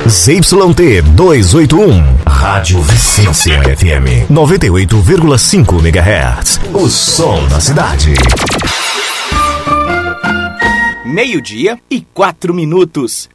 ZYT 281, Rádio Vicência FM 98,5 MHz. O som da cidade. 12:04.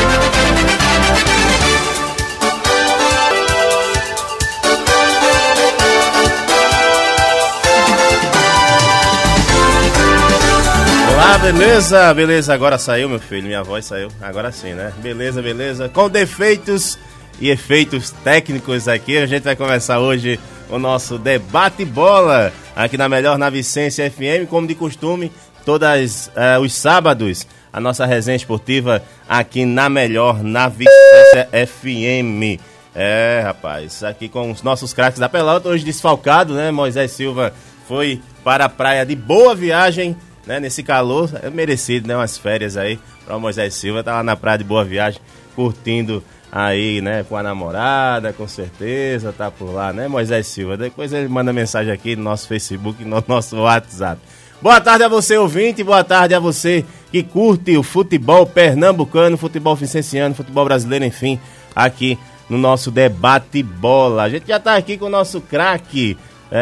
Olá, beleza, agora saiu, meu filho, minha voz saiu, agora sim, né? Beleza, com defeitos e efeitos técnicos aqui, a gente vai começar hoje o nosso debate bola, aqui na Melhor na Vicência FM, como de costume, todos os sábados, a nossa resenha esportiva aqui na Melhor na Vicência FM. Rapaz, aqui com os nossos craques da pelota, hoje desfalcado, né? Moisés Silva foi para a praia de Boa Viagem, né, nesse calor, é merecido, né, umas férias aí para o Moisés Silva, tá lá na praia de Boa Viagem, curtindo aí, né, com a namorada, com certeza, tá por lá, né, Moisés Silva. Depois ele manda mensagem aqui no nosso Facebook, no nosso WhatsApp. Boa tarde a você, ouvinte, boa tarde a você que curte o futebol pernambucano, futebol vicenciano, futebol brasileiro, enfim, aqui no nosso debate bola. A gente já tá aqui com o nosso craque,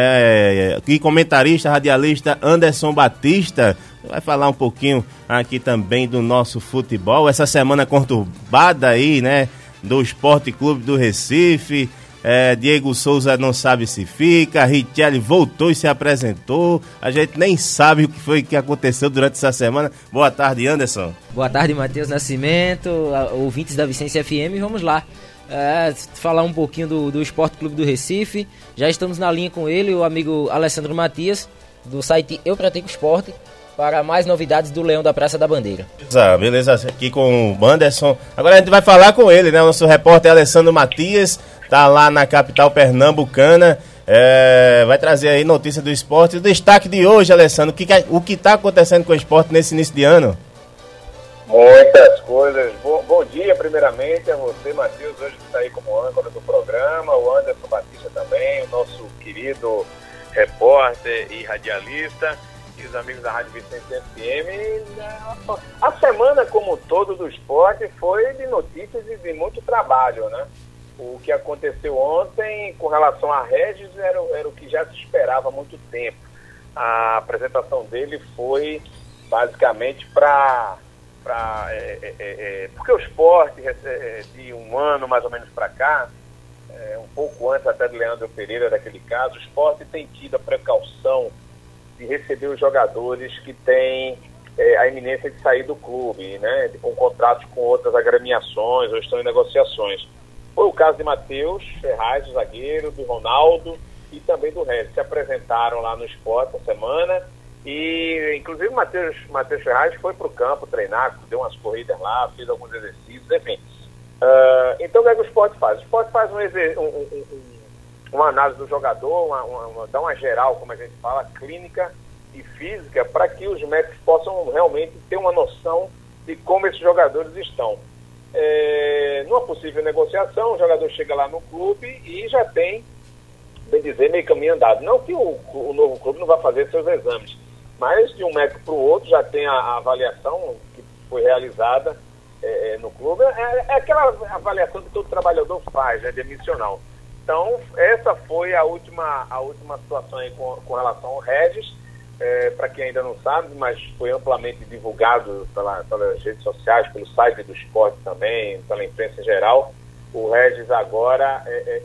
e comentarista, radialista Anderson Batista, vai falar um pouquinho aqui também do nosso futebol, essa semana conturbada aí, né, do Esporte Clube do Recife. Diego Souza não sabe se fica, Richelli voltou e se apresentou, a gente nem sabe o que foi que aconteceu durante essa semana. Boa tarde, Anderson. Boa tarde, Matheus Nascimento, ouvintes da Vicência FM, vamos lá. Falar um pouquinho do Esporte Clube do Recife. Já estamos na linha com ele, o amigo Alessandro Matias, do site Eu Pratico Esporte, para mais novidades do Leão da Praça da Bandeira. Beleza, aqui com o Anderson. Agora a gente vai falar com ele, né? O nosso repórter Alessandro Matias, tá lá na capital pernambucana, vai trazer aí notícia do esporte. O destaque de hoje, Alessandro, o que está acontecendo com o esporte nesse início de ano? Muitas coisas. Bom dia, primeiramente, a você, Matheus, hoje que está aí como âncora do programa, o Anderson Batista também, o nosso querido repórter e radialista, e os amigos da Rádio Vicência FM. A semana como um todo do esporte foi de notícias e de muito trabalho, né? O que aconteceu ontem com relação a Regis era o que já se esperava há muito tempo. A apresentação dele foi basicamente porque o esporte, de um ano mais ou menos para cá, um pouco antes até de Leandro Pereira, daquele caso, o esporte tem tido a precaução de receber os jogadores que têm a iminência de sair do clube, né, com contratos com outras agremiações ou estão em negociações. Foi o caso de Matheus Ferraz, o zagueiro, do Ronaldo e também do Regis. Se apresentaram lá no esporte essa semana. E, inclusive, Matheus Ferraz foi para o campo treinar, deu umas corridas lá, fez alguns exercícios, enfim. Então, o que é que o esporte faz? O esporte faz uma análise do jogador, dá uma geral, como a gente fala, clínica e física, para que os médicos possam realmente ter uma noção de como esses jogadores estão. Numa possível negociação, o jogador chega lá no clube e já tem, bem dizer, meio caminho andado. Não que o novo clube não vá fazer seus exames, mas de um médico para o outro já tem a avaliação que foi realizada no clube. É aquela avaliação que todo trabalhador faz, né, demissional. Então, essa foi a última situação aí com relação ao Regis. Para quem ainda não sabe, mas foi amplamente divulgado pelas redes sociais, pelo site do esporte também, pela imprensa em geral. O Regis agora,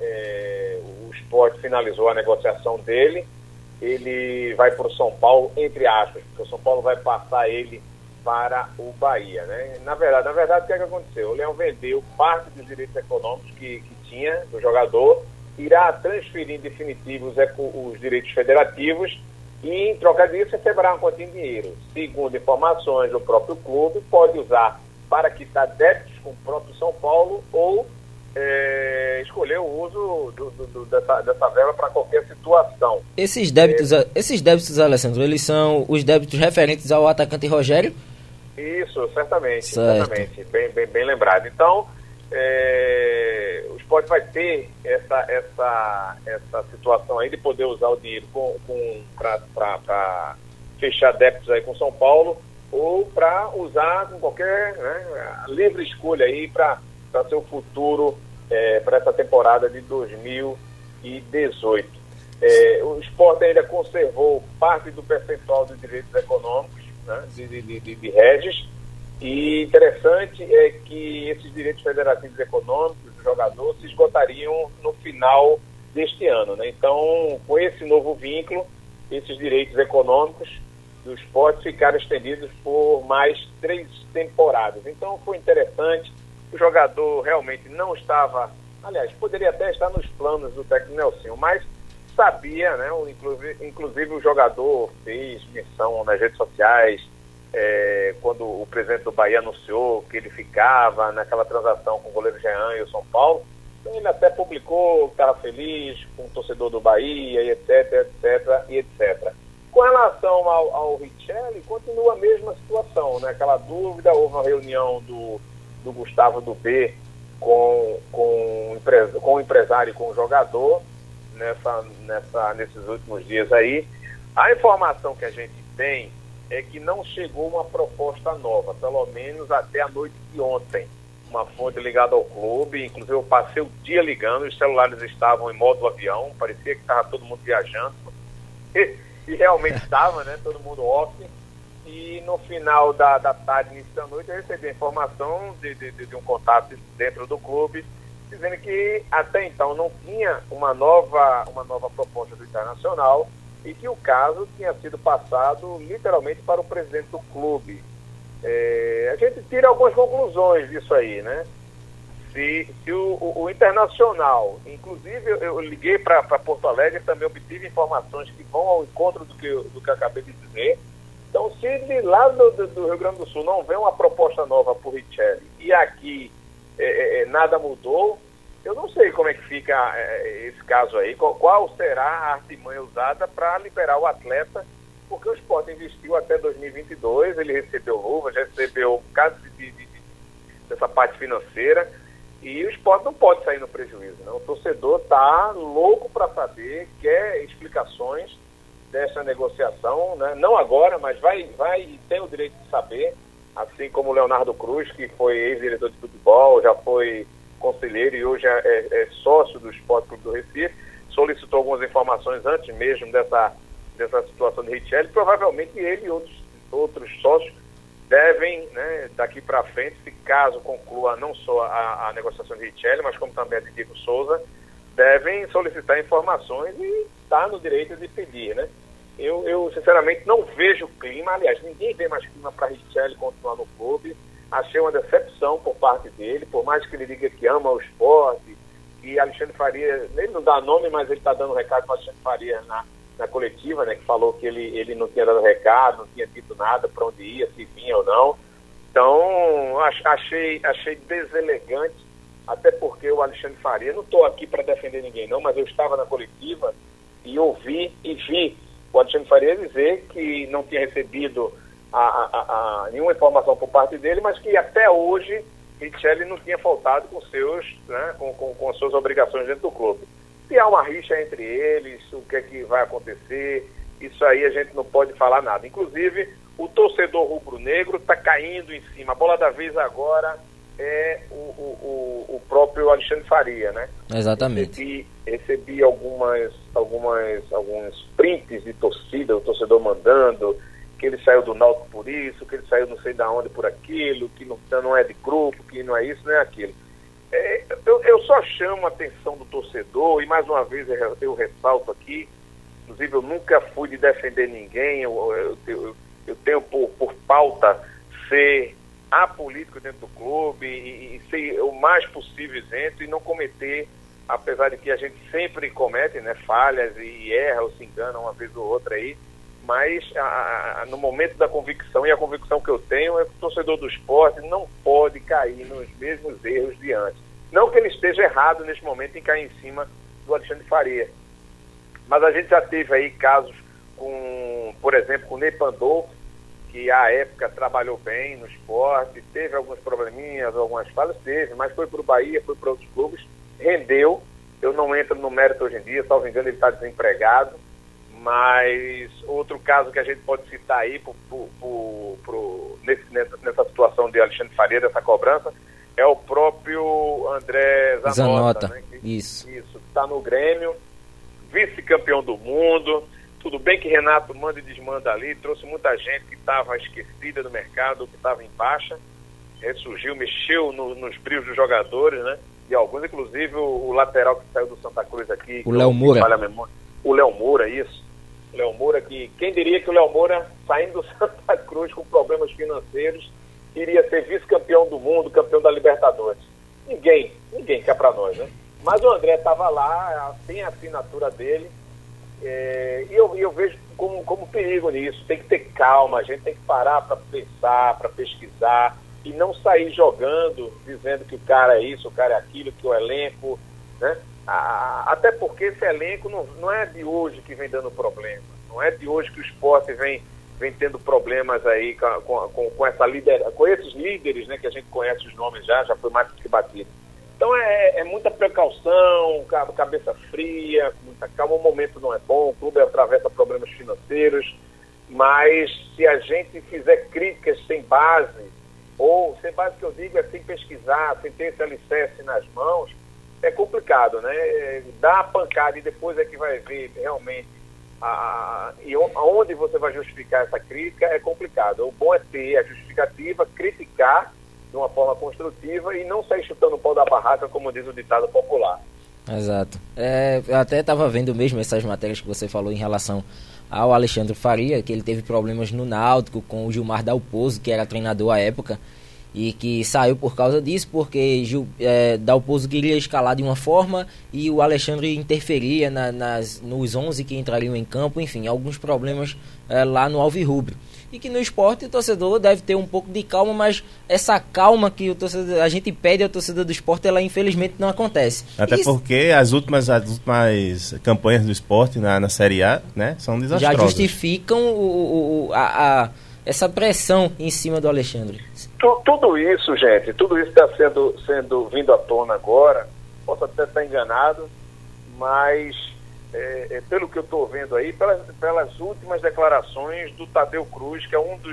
o esporte finalizou a negociação dele. Ele vai para o São Paulo, entre aspas, porque o São Paulo vai passar ele para o Bahia, né? Na verdade, o que é que aconteceu? O Leão vendeu parte dos direitos econômicos que tinha do jogador, irá transferir em definitivo os direitos federativos e, em troca disso, receberá uma quantia em dinheiro. Segundo informações do próprio clube, pode usar para quitar débitos com o próprio São Paulo ou escolher o uso dessa verba para qualquer situação. Esses débitos, Alessandro, eles são os débitos referentes ao atacante Rogério? Isso, certamente. Bem lembrado. Então, o esporte vai ter essa situação aí de poder usar o dinheiro para fechar débitos aí com São Paulo ou para usar com qualquer livre escolha aí para para seu futuro para essa temporada de 2018. O Sport ainda conservou parte do percentual de direitos econômicos, né, de Regis, e interessante é que esses direitos federativos econômicos do jogador se esgotariam no final deste ano, né? Então, com esse novo vínculo, esses direitos econômicos do Sport ficaram estendidos por mais 3 temporadas. Então, foi interessante. O jogador realmente não estava, aliás, poderia até estar nos planos do técnico Nelsinho, mas sabia, né? Inclusive o jogador fez menção nas redes sociais, quando o presidente do Bahia anunciou que ele ficava naquela transação com o goleiro Jean e o São Paulo. Então ele até publicou que estava feliz com o torcedor do Bahia, e etc, e etc. Com relação ao Richelli, continua a mesma situação, né? Aquela dúvida, houve uma reunião do Gustavo do B com o empresário e com o jogador nesses últimos dias aí. A informação que a gente tem é que não chegou uma proposta nova, pelo menos até a noite de ontem. Uma fonte ligada ao clube, inclusive eu passei o dia ligando, os celulares estavam em modo avião, parecia que estava todo mundo viajando, e realmente estava, né, todo mundo off, e no final da tarde, início da noite, eu recebi a informação de um contato dentro do clube, dizendo que até então não tinha uma nova proposta do Internacional, e que o caso tinha sido passado literalmente para o presidente do clube. A gente tira algumas conclusões disso aí, né? Se o Internacional, inclusive eu liguei para Porto Alegre, também obtive informações que vão ao encontro do que eu acabei de dizer. Então, se de lá do Rio Grande do Sul não vem uma proposta nova por Richelli e aqui nada mudou, eu não sei como é que fica esse caso aí, qual será a artimanha usada para liberar o atleta, porque o Sport investiu até 2022, ele recebeu luvas, recebeu um caso dessa parte financeira, e o Sport não pode sair no prejuízo, né? O torcedor está louco para saber, quer explicações dessa negociação, né? Não agora, mas vai tem o direito de saber, assim como o Leonardo Cruz, que foi ex-diretor de futebol, já foi conselheiro e hoje é sócio do Sport Clube do Recife, solicitou algumas informações antes mesmo dessa situação de Richelli. Provavelmente ele e outros sócios devem, né, daqui para frente, se caso conclua não só a negociação de Richelli, mas como também a de Diego Souza, devem solicitar informações e está no direito de pedir, né? Eu sinceramente não vejo clima, aliás, ninguém vê mais clima para Richelli continuar no clube. Achei uma decepção por parte dele, por mais que ele diga que ama o esporte, e Alexandre Faria, ele não dá nome, mas ele está dando recado para Alexandre Faria na coletiva, né, que falou que ele não tinha dado recado, não tinha dito nada para onde ia, se vinha ou não. Então, achei deselegante, até porque o Alexandre Faria, não estou aqui para defender ninguém não, mas eu estava na coletiva e ouvi e vi o Alexandre Faria dizer que não tinha recebido nenhuma informação por parte dele, mas que até hoje Richelli não tinha faltado com com as suas obrigações dentro do clube. Se há uma rixa entre eles, o que é que vai acontecer, isso aí a gente não pode falar nada. Inclusive, o torcedor rubro-negro está caindo em cima. A bola da vez agora é o próprio Alexandre Faria, né? Exatamente. Recebi alguns prints de torcida, o torcedor mandando que ele saiu do Náutico por isso, que ele saiu não sei da onde por aquilo, que não é de grupo, que não é isso, não é aquilo. Eu só chamo a atenção do torcedor, e mais uma vez eu ressalto aqui, inclusive eu nunca fui de defender ninguém, eu tenho por pauta ser apolítico dentro do clube e ser o mais possível isento e não cometer, apesar de que a gente sempre comete, né, falhas e erra ou se engana uma vez ou outra aí, mas no momento da convicção, e a convicção que eu tenho é que o torcedor do esporte não pode cair nos mesmos erros de antes. Não que ele esteja errado neste momento em cair em cima do Alexandre Faria, mas a gente já teve aí casos por exemplo, com o Ney Pandolfo, que à época trabalhou bem no esporte, teve alguns probleminhas, algumas falhas, mas foi para o Bahia, foi para outros clubes, rendeu. Eu não entro no mérito hoje em dia, salvo engano ele está desempregado, mas outro caso que a gente pode citar aí nessa situação de Alexandre Faria, dessa cobrança, é o próprio André Zanota. Né? Isso, está no Grêmio, vice-campeão do mundo. Tudo bem que Renato manda e desmanda ali, trouxe muita gente que estava esquecida do mercado, que estava em baixa, ressurgiu, mexeu nos brios dos jogadores, né? E alguns, inclusive o lateral que saiu do Santa Cruz aqui, o Léo Moura. O Léo Moura, isso. O Léo Moura, que quem diria que o Léo Moura, saindo do Santa Cruz com problemas financeiros, iria ser vice-campeão do mundo, campeão da Libertadores. Ninguém quer para nós, né? Mas o André estava lá, tem a assinatura dele, e eu vejo como perigo nisso. Tem que ter calma, a gente tem que parar para pensar, para pesquisar, e não sair jogando, dizendo que o cara é isso, o cara é aquilo, que o elenco, né? Até porque esse elenco não é de hoje que vem dando problema, não é de hoje que o Sport vem tendo problemas aí com esses líderes, né, que a gente conhece os nomes já foi mais do que batido. Então é muita precaução, cabeça fria, muita calma. O momento não é bom, o clube atravessa problemas financeiros, mas se a gente fizer críticas sem base, ou sem base que eu digo é sem pesquisar, sem ter esse alicerce nas mãos, é complicado, né? Dá a pancada e depois é que vai ver realmente e aonde você vai justificar essa crítica é complicado. O bom é ter a justificativa, criticar de uma forma construtiva e não sair chutando o pau da barraca, como diz o ditado popular. Exato. Eu até estava vendo mesmo essas matérias que você falou em relação ao Alexandre Faria, que ele teve problemas no Náutico com o Gilmar Dalpozo, que era treinador à época, e que saiu por causa disso, porque Dalpozo queria escalar de uma forma e o Alexandre interferia nos 11 que entrariam em campo, enfim, alguns problemas lá no Alvirrubro. E que no esporte o torcedor deve ter um pouco de calma, mas essa calma que a gente pede ao torcedor do esporte, ela infelizmente não acontece. Até porque as últimas campanhas do esporte na Série A, né, são desastrosas. Já justificam essa pressão em cima do Alexandre. Tudo isso, gente, está sendo vindo à tona agora. Posso até estar enganado, mas pelo que eu estou vendo aí, pelas últimas declarações do Tadeu Cruz, que é um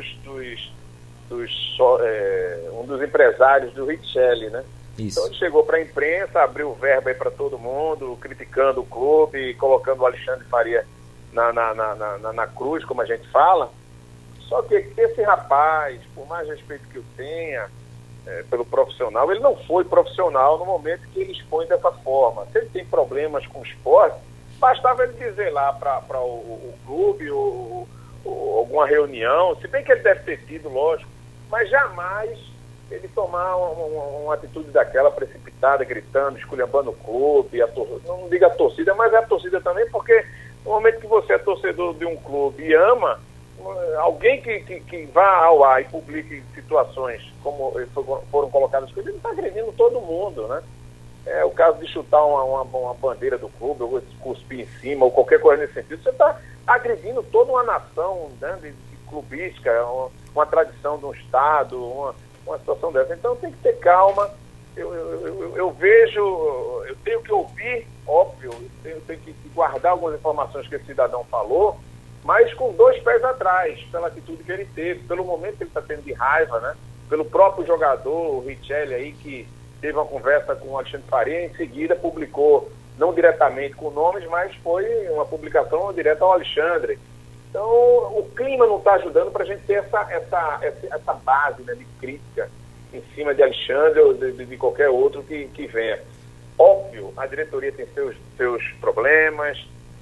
dos empresários do Richelli, né? Isso. Então ele chegou para a imprensa, abriu verba aí para todo mundo, criticando o clube, colocando o Alexandre Faria na cruz, como a gente fala. Só que esse rapaz, por mais respeito que eu tenha pelo profissional, ele não foi profissional no momento que ele expõe dessa forma. Se ele tem problemas com o esporte, bastava ele dizer lá para o clube ou alguma reunião, se bem que ele deve ter tido, lógico, mas jamais ele tomar uma atitude daquela precipitada, gritando, esculhambando o clube, não diga a torcida, mas é a torcida também, porque no momento que você é torcedor de um clube e ama, alguém que vá ao ar e publique situações como foram colocadas, ele está agredindo todo mundo, né? É o caso de chutar uma bandeira do clube, ou cuspir em cima, ou qualquer coisa nesse sentido. Você está agredindo toda uma nação, né, de clubística, uma tradição de um estado, uma situação dessa. Então tem que ter calma. Eu vejo, eu tenho que ouvir, óbvio, eu tenho que guardar algumas informações que esse cidadão falou, mas com 2 pés atrás, pela atitude que ele teve, pelo momento que ele está tendo de raiva, né? Pelo próprio jogador, o Richelli aí, que teve uma conversa com o Alexandre Faria, em seguida publicou, não diretamente com nomes, mas foi uma publicação direta ao Alexandre. Então, o clima não está ajudando para a gente ter essa base, né, de crítica em cima de Alexandre ou de qualquer outro que venha. Óbvio, a diretoria tem seus problemas,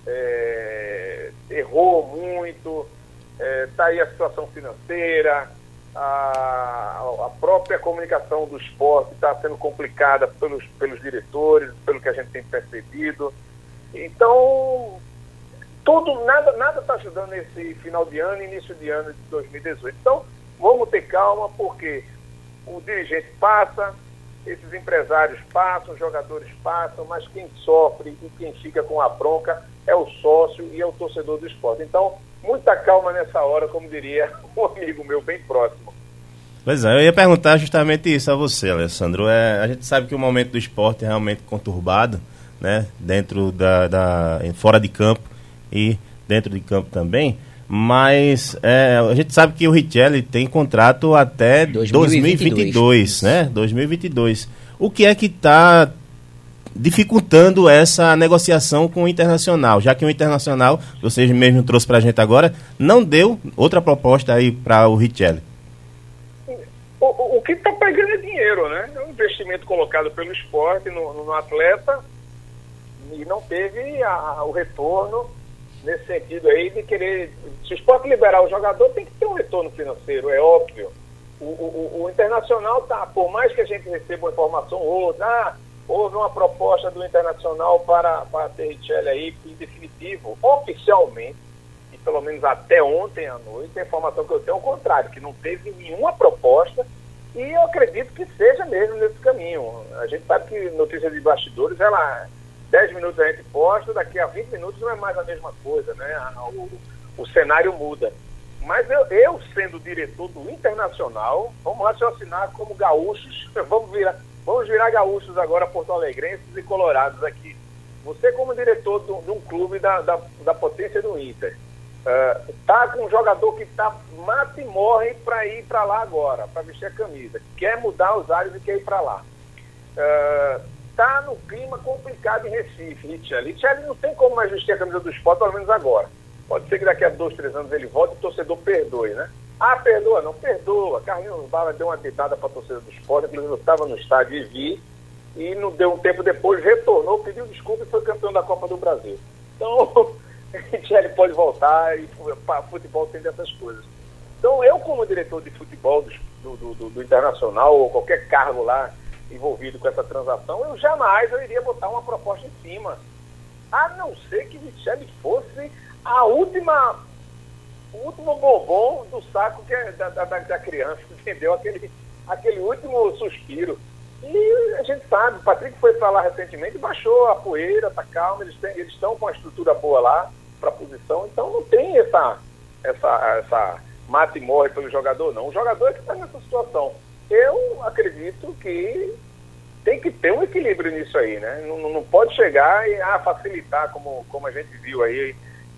errou muito, está aí a situação financeira, a própria comunicação do esporte está sendo complicada pelos diretores, pelo que a gente tem percebido. Então, nada está ajudando nesse final de ano e início de ano de 2018. Então, vamos ter calma, porque o dirigente passa, esses empresários passam, os jogadores passam, mas quem sofre e quem fica com a bronca é o sócio e é o torcedor do esporte. Então, muita calma nessa hora, como diria um amigo meu bem próximo. Pois é, eu ia perguntar justamente isso a você, Alessandro. A gente sabe que o momento do esporte é realmente conturbado, né? Dentro fora de campo e dentro de campo também. Mas a gente sabe que o Richelli tem contrato até 2022, né? 2022. O que é que está dificultando essa negociação com o Internacional? Já que o Internacional, vocês mesmo trouxe para a gente agora, não deu outra proposta aí para o Richelli. O que está pegando é dinheiro, né? É um investimento colocado pelo Sport no atleta e não teve o retorno nesse sentido aí de querer... Se o Sport liberar o jogador, tem que ter um retorno financeiro, é óbvio. O Internacional tá, por mais que a gente receba uma informação ou outra, houve uma proposta do Internacional para ter Richelli aí em definitivo, oficialmente, e pelo menos até ontem à noite, a informação que eu tenho é o contrário, que não teve nenhuma proposta, e eu acredito que seja mesmo nesse caminho. A gente sabe que notícia de bastidores, 10 minutos a gente posta, daqui a 20 minutos não é mais a mesma coisa, né? O cenário muda. Mas eu sendo diretor do Internacional, vamos raciocinar como gaúchos, vamos virar gaúchos agora, porto-alegrenses e colorados aqui. Você como diretor de um clube da potência do Inter, tá com um jogador que mata e morre para ir para lá agora, para vestir a camisa, quer mudar os ares e quer ir para lá. Tá no clima complicado em Recife, Richelli não tem como mais vestir a camisa do Sport, pelo menos agora. Pode ser que daqui a 2, 3 anos ele volte e o torcedor perdoe, né? Perdoa, não perdoa. Carlinhos Bala deu uma ditada para a torcida do Sport, inclusive eu estava no estádio e vi, e não deu um tempo depois, retornou, pediu desculpa e foi campeão da Copa do Brasil. Então, Richelli pode voltar e futebol tem dessas coisas. Então, eu como diretor de futebol do Internacional, ou qualquer cargo lá envolvido com essa transação, eu jamais iria botar uma proposta em cima. A não ser que Richelli fosse o último bombom do saco da criança, entendeu? Aquele último suspiro. E a gente sabe, o Patrick foi para lá recentemente e baixou a poeira, tá calmo, eles estão com a estrutura boa lá para a posição, então não tem essa mata e morre pelo jogador, não. O jogador é que está nessa situação. Eu acredito que tem que ter um equilíbrio nisso aí, né? Não pode chegar e facilitar, como a gente viu aí,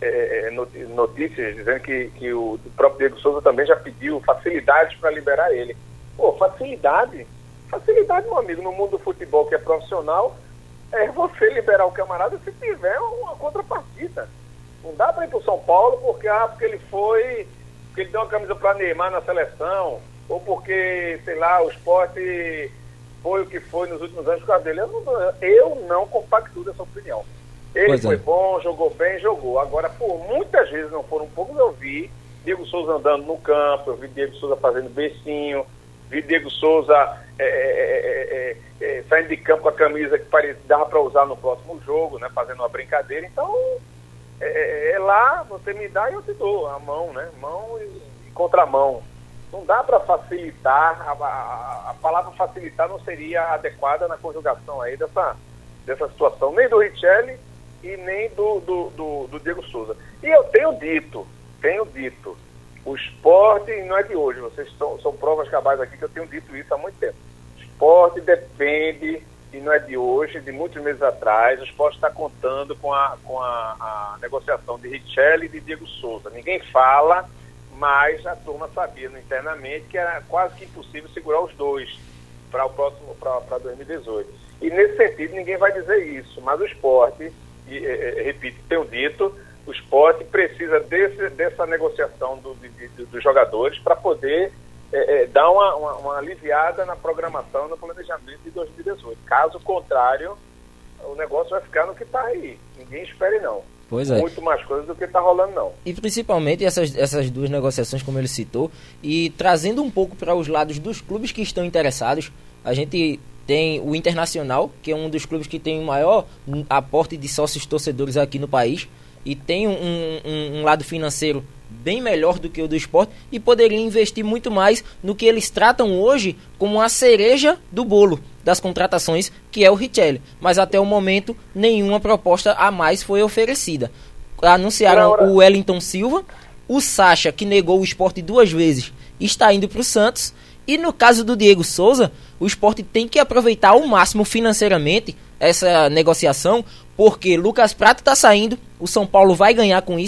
notícias dizendo que o próprio Diego Souza também já pediu facilidades para liberar ele. Facilidade, meu amigo, no mundo do futebol que é profissional, é você liberar o camarada se tiver uma contrapartida. Não dá para ir para o São Paulo porque ele deu uma camisa para Neymar na seleção, ou porque, sei lá, o Sport foi o que foi nos últimos anos por causa dele. Eu não compactuo dessa opinião. Ele foi bom, jogou bem, jogou. Agora, muitas vezes não foram poucos, eu vi Diego Souza andando no campo, eu vi Diego Souza fazendo beicinho, vi Diego Souza saindo de campo com a camisa que dava para usar no próximo jogo, né, fazendo uma brincadeira. Então, lá, você me dá e eu te dou a mão, né? Mão e contramão. Não dá para facilitar, a palavra facilitar não seria adequada na conjugação aí dessa situação, nem do Richelli e nem do Diego Souza. E eu tenho dito, o Sport não é de hoje, vocês são provas cabais aqui que eu tenho dito isso há muito tempo. O Sport depende, e não é de hoje, de muitos meses atrás, o Sport está contando com a negociação de Richelli e de Diego Souza. Ninguém fala, mas a turma sabia internamente que era quase que impossível segurar os dois para 2018. E nesse sentido ninguém vai dizer isso, mas o Sport, repito, tenho dito, o Sport precisa dessa negociação dos jogadores para poder dar uma aliviada na programação, no planejamento de 2018. Caso contrário, o negócio vai ficar no que está aí. Ninguém espere não. Pois é. Muito mais coisas do que está rolando, não. E principalmente essas duas negociações, como ele citou, e trazendo um pouco para os lados dos clubes que estão interessados, a gente tem o Internacional, que é um dos clubes que tem o maior aporte de sócios torcedores aqui no país, e tem um lado financeiro bem melhor do que o do Sport, e poderia investir muito mais no que eles tratam hoje como a cereja do bolo das contratações, que é o Richelli. Mas até o momento, nenhuma proposta a mais foi oferecida. Anunciaram o Wellington Silva, o Sacha, que negou o Sport 2 vezes, está indo para o Santos, e no caso do Diego Souza, o Sport tem que aproveitar ao máximo financeiramente essa negociação, porque Lucas Prato está saindo, o São Paulo vai ganhar com isso,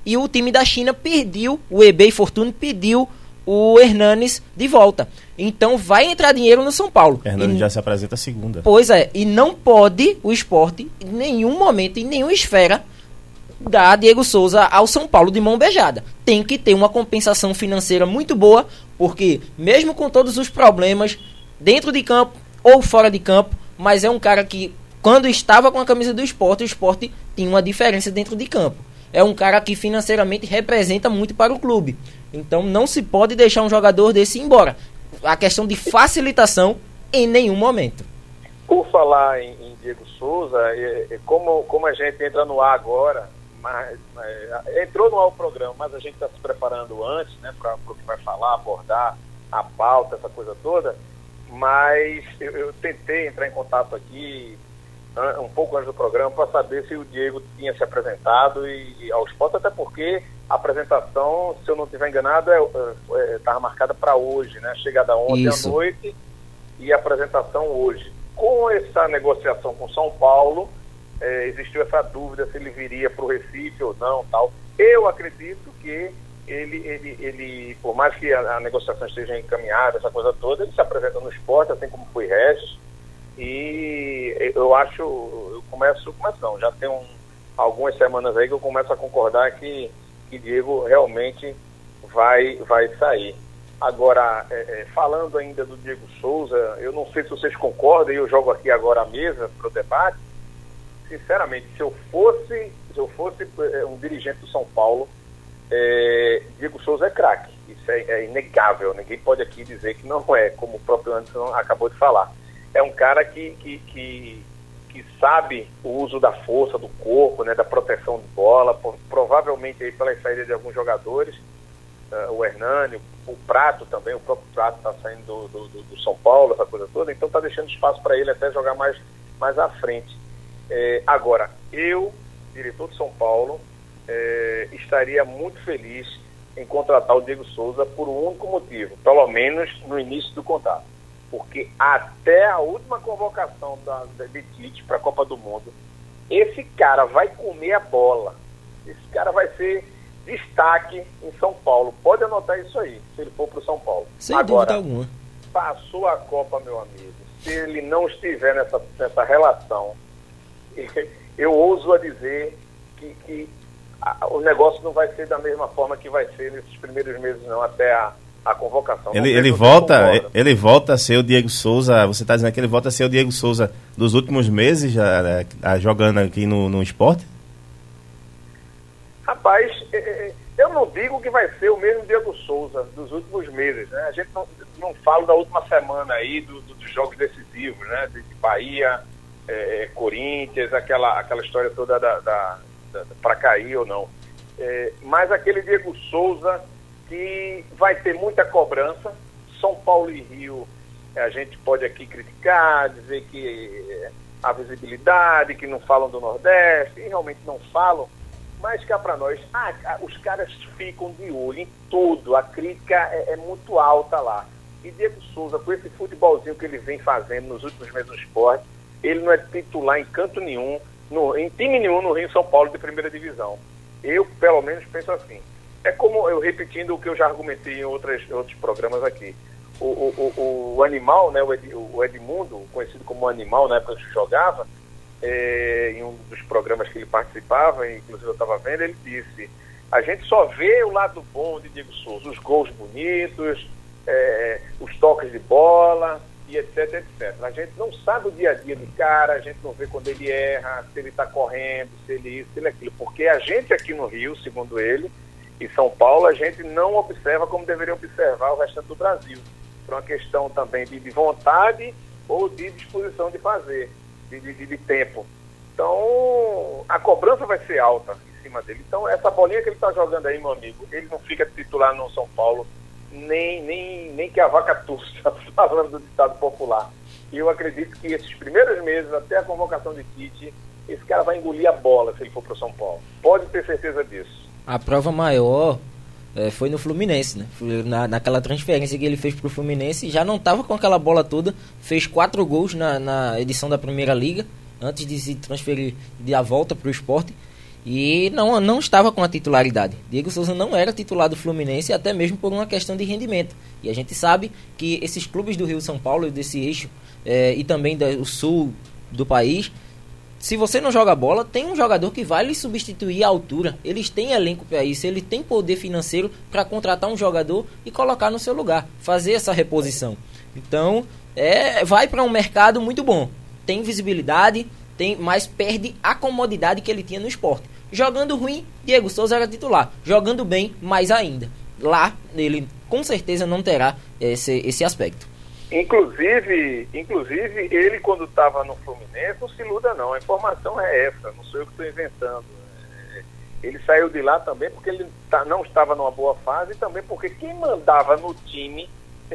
e o time da China pediu, o eBay Fortune pediu o Hernanes de volta. Então vai entrar dinheiro no São Paulo. Hernanes já se apresenta segunda. Pois é, e não pode o Sport, em nenhum momento, em nenhuma esfera, dar Diego Souza ao São Paulo de mão beijada. Tem que ter uma compensação financeira muito boa, porque mesmo com todos os problemas dentro de campo ou fora de campo, mas é um cara que, quando estava com a camisa do Sport, o Sport tinha uma diferença dentro de campo. É um cara que financeiramente representa muito para o clube. Então não se pode deixar um jogador desse ir embora. A questão de facilitação em nenhum momento. Por falar em Diego Souza, como a gente entra no ar agora, mas entrou no ar o programa, mas a gente está se preparando antes, né, para o que vai falar, abordar a pauta, essa coisa toda, mas eu tentei entrar em contato aqui um pouco antes do programa para saber se o Diego tinha se apresentado e ao Sport, até porque a apresentação, se eu não estiver enganado, estava marcada para hoje, né? Chegada ontem à noite e a apresentação hoje. Com essa negociação com São Paulo, existiu essa dúvida se ele viria para o Recife ou não, tal. Eu acredito que ele por mais que a negociação esteja encaminhada, essa coisa toda, ele se apresenta no Sport, assim como foi Regis. E já tem algumas semanas aí que eu começo a concordar que Diego realmente vai sair. Agora, falando ainda do Diego Souza, eu não sei se vocês concordam, e eu jogo aqui agora a mesa para o debate. Sinceramente, se eu fosse um dirigente do São Paulo, Diego Souza é craque, isso é inegável, ninguém pode aqui dizer que não é, como o próprio Anderson acabou de falar. É um cara que sabe o uso da força do corpo, né, da proteção de bola, provavelmente aí pela saída de alguns jogadores, o Hernani, o Prato também, o próprio Prato está saindo do São Paulo, essa coisa toda, então está deixando espaço para ele até jogar mais à frente. Agora, eu, diretor de São Paulo, estaria muito feliz em contratar o Diego Souza por um único motivo, pelo menos no início do contrato. Porque até a última convocação de Tite para a Copa do Mundo, esse cara vai comer a bola. Esse cara vai ser destaque em São Paulo. Pode anotar isso aí, se ele for para o São Paulo. Sem dúvida alguma. Passou a Copa, meu amigo. Se ele não estiver nessa relação, eu ouso a dizer que o negócio não vai ser da mesma forma que vai ser nesses primeiros meses, não, até a convocação. Ele volta a ser o Diego Souza. Você está dizendo que ele volta a ser o Diego Souza dos últimos meses, jogando aqui no Sport? Rapaz, eu não digo que vai ser o mesmo Diego Souza dos últimos meses, né? A gente não fala da última semana aí dos jogos decisivos, né? De Bahia, Corinthians, aquela história toda para cair ou não. Mas aquele Diego Souza que vai ter muita cobrança. São Paulo e Rio, a gente pode aqui criticar, dizer que a visibilidade, que não falam do Nordeste, e realmente não falam, mas cá para nós, os caras ficam de olho em tudo, a crítica é muito alta lá. E Diego Souza, com esse futebolzinho que ele vem fazendo nos últimos meses no Sport, ele não é titular em canto nenhum, em time nenhum no Rio São Paulo de primeira divisão. Eu, pelo menos, penso assim. É como eu repetindo o que eu já argumentei em outros programas aqui. O Animal, né, o Edmundo, conhecido como Animal, na época que jogava, em um dos programas que ele participava, inclusive eu estava vendo, ele disse: a gente só vê o lado bom de Diego Souza, os gols bonitos, os toques de bola, e etc, etc. A gente não sabe o dia a dia do cara, a gente não vê quando ele erra, se ele está correndo, se ele isso, se ele aquilo. Porque a gente aqui no Rio, segundo ele, em São Paulo, a gente não observa como deveria observar o restante do Brasil. Por uma questão também de vontade ou de disposição de fazer, de tempo. Então, a cobrança vai ser alta em cima dele. Então, essa bolinha que ele está jogando aí, meu amigo, ele não fica titular no São Paulo, nem que a vaca tussa, falando do ditado popular. E eu acredito que esses primeiros meses, até a convocação de Tite, esse cara vai engolir a bola se ele for para o São Paulo. Pode ter certeza disso. A prova maior foi no Fluminense, né? Naquela transferência que ele fez pro Fluminense, já não estava com aquela bola toda, fez 4 gols na edição da Primeira Liga, antes de se transferir de a volta pro Sport. E não estava com a titularidade. Diego Souza não era titular do Fluminense, até mesmo por uma questão de rendimento. E a gente sabe que esses clubes do Rio São Paulo, desse eixo, e também do sul do país, se você não joga bola, tem um jogador que vai lhe substituir à altura. Eles têm elenco para isso, ele tem poder financeiro para contratar um jogador e colocar no seu lugar, fazer essa reposição. Então, vai para um mercado muito bom. Tem visibilidade, mas perde a comodidade que ele tinha no Sport. Jogando ruim, Diego Souza era titular. Jogando bem, mais ainda. Lá, ele com certeza não terá esse aspecto. Inclusive, ele quando estava no Fluminense, não se iluda não, a informação é essa, não sou eu que estou inventando. Ele saiu de lá também porque ele não estava numa boa fase e também porque quem mandava no time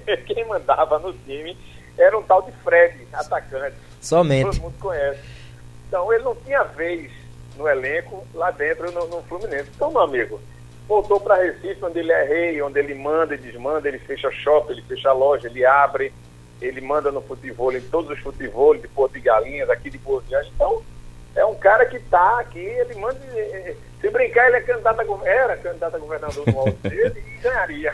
era um tal de Fred, atacante. Somente. Todo mundo conhece. Então ele não tinha vez no elenco lá dentro no Fluminense. Então, meu amigo, voltou para Recife, onde ele é rei, onde ele manda e desmanda, ele fecha shopping, ele fecha loja, ele abre, ele manda no futebol, em todos os futebol, de Porto de Galinhas, aqui de Boa Viagem. Então, é um cara que está aqui, ele manda... Se brincar, ele era candidato a governador no alto dele e ganharia.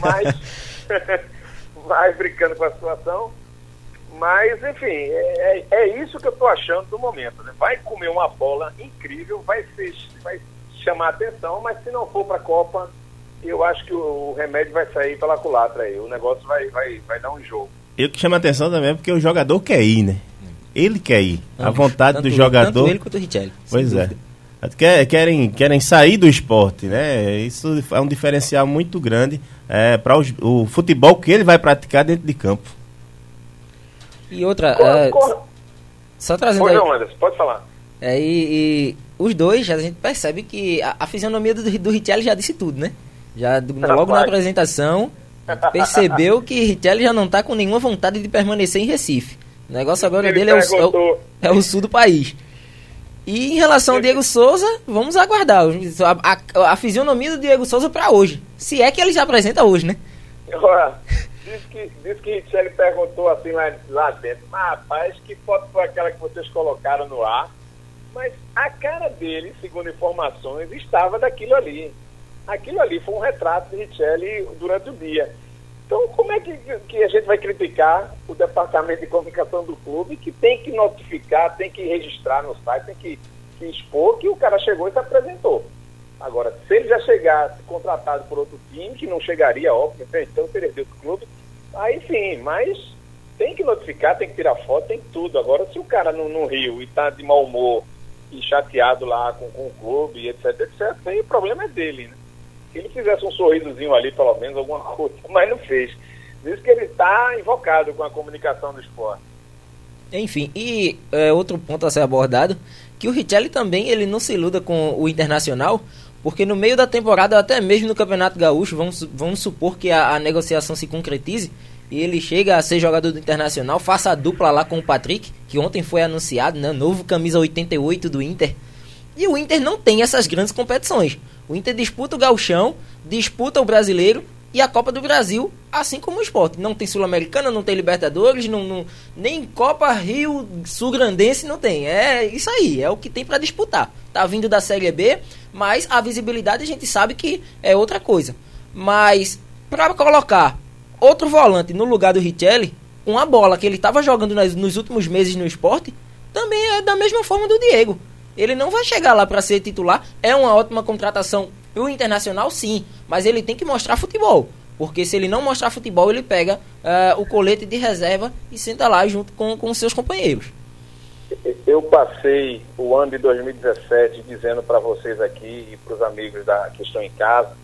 Mas brincando com a situação. Mas, enfim, é isso que eu estou achando do momento. Né? Vai comer uma bola incrível, vai chamar atenção, mas se não for para a Copa, eu acho que o remédio vai sair pela culatra aí. O negócio vai dar um jogo. E o que chama atenção também é porque o jogador quer ir, né? Ele quer ir. A vontade do jogador... Tanto ele quanto o Richelli. Pois é. Querem sair do esporte, né? Isso é um diferencial muito grande para o futebol que ele vai praticar dentro de campo. E outra... Só trazendo Pois aí... não, Anderson, pode falar. E os dois, a gente percebe que a fisionomia do Richelli já disse tudo, né? Logo na apresentação, percebeu que Richelli já não está com nenhuma vontade de permanecer em Recife. O negócio agora dele é o sul do país. E em relação ao Diego Souza, vamos aguardar a fisionomia do Diego Souza para hoje. Se é que ele se apresenta hoje, né? Diz que Richelli perguntou assim lá dentro, rapaz, que foto foi aquela que vocês colocaram no ar? Mas a cara dele, segundo informações, estava daquilo ali. Aquilo ali foi um retrato de Richelli durante o dia. Então, como é que a gente vai criticar o departamento de comunicação do clube, que tem que notificar, tem que registrar no site, tem que expor que o cara chegou e se apresentou? Agora, se ele já chegasse contratado por outro time, que não chegaria, óbvio, então seria de outro clube, aí sim, mas tem que notificar, tem que tirar foto, tem tudo. Agora, se o cara no Rio e está de mau humor e chateado lá com o clube, etc, aí o problema é dele, né? Se ele fizesse um sorrisozinho ali, pelo menos, alguma coisa, mas não fez. Diz que ele está invocado com a comunicação do esporte. Enfim, e outro ponto a ser abordado, que o Richelli também ele não se iluda com o Internacional, porque no meio da temporada, até mesmo no Campeonato Gaúcho, vamos supor que a negociação se concretize, e ele chega a ser jogador do Internacional, faça a dupla lá com o Patrick, que ontem foi anunciado, né, novo camisa 88 do Inter. E o Inter não tem essas grandes competições. O Inter disputa o Gauchão, disputa o Brasileiro e a Copa do Brasil, assim como o Sport. Não tem Sul-Americana, não tem Libertadores, nem Copa Rio Sul-Grandense não tem. É isso aí, é o que tem para disputar. Tá vindo da Série B, mas a visibilidade a gente sabe que é outra coisa. Mas para colocar outro volante no lugar do Richelli, uma bola que ele estava jogando nos últimos meses no Sport, também é da mesma forma do Diego. Ele não vai chegar lá para ser titular. É uma ótima contratação. O Internacional, sim. Mas ele tem que mostrar futebol. Porque se ele não mostrar futebol, ele pega o colete de reserva e senta lá junto com seus companheiros. Eu passei o ano de 2017 dizendo para vocês aqui e para os amigos que estão em casa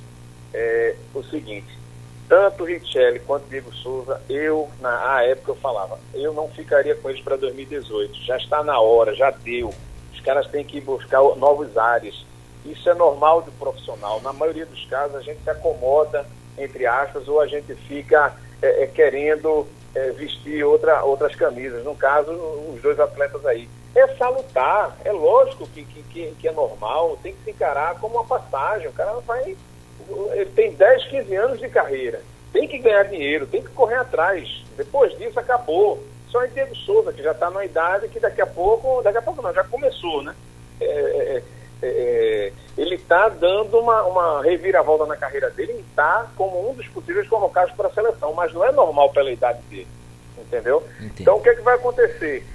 o seguinte. Tanto Richelli quanto Diego Souza, na época eu falava, eu não ficaria com eles para 2018. Já está na hora, já deu. Os caras têm que buscar novos ares. Isso é normal do profissional. Na maioria dos casos, a gente se acomoda, entre aspas, ou a gente fica querendo vestir outras camisas. No caso, os dois atletas aí. É salutar, é lógico que é normal, tem que se encarar como uma passagem. O cara ele tem 10, 15 anos de carreira. Tem que ganhar dinheiro, tem que correr atrás. Depois disso, acabou. Só em Diego Souza, que já está numa idade que daqui a pouco não, já começou, né? ele está dando uma reviravolta na carreira dele e está como um dos possíveis convocados para a seleção, mas não é normal pela idade dele, entendeu? Entendi. Então o que é que vai acontecer?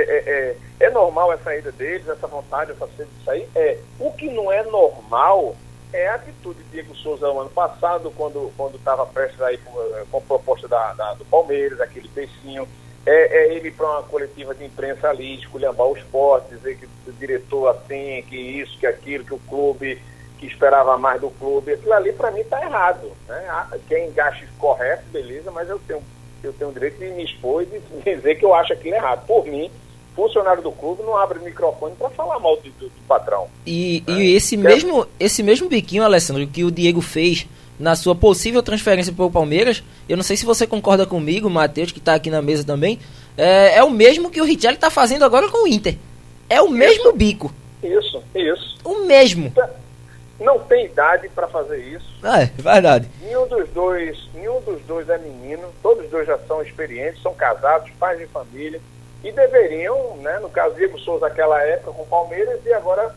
É normal essa ida deles, essa vontade, essa sede de sair? O que não é normal é a atitude de Diego Souza no ano passado, quando estava prestes a ir com a proposta do Palmeiras, aquele peixinho. Ele ir para uma coletiva de imprensa ali, esculhambar o Sport, dizer que o diretor assim, que isso, que aquilo, que o clube, que esperava mais do clube. Aquilo ali para mim está errado, né? Quem acha isso correto, beleza, mas eu tenho o direito de me expor e de dizer que eu acho aquilo errado. Por mim, funcionário do clube não abre o microfone para falar mal do patrão. E esse mesmo biquinho, Alessandro, que o Diego fez na sua possível transferência para o Palmeiras, eu não sei se você concorda comigo, Matheus, que está aqui na mesa também, é o mesmo que o Richelli está fazendo agora com o Inter. É o mesmo bico. Isso. O mesmo. Não tem idade para fazer isso. É verdade. Nenhum dos dois é menino, todos os dois já são experientes, são casados, pais de família, e deveriam, né, no caso Diego Souza naquela época com o Palmeiras e agora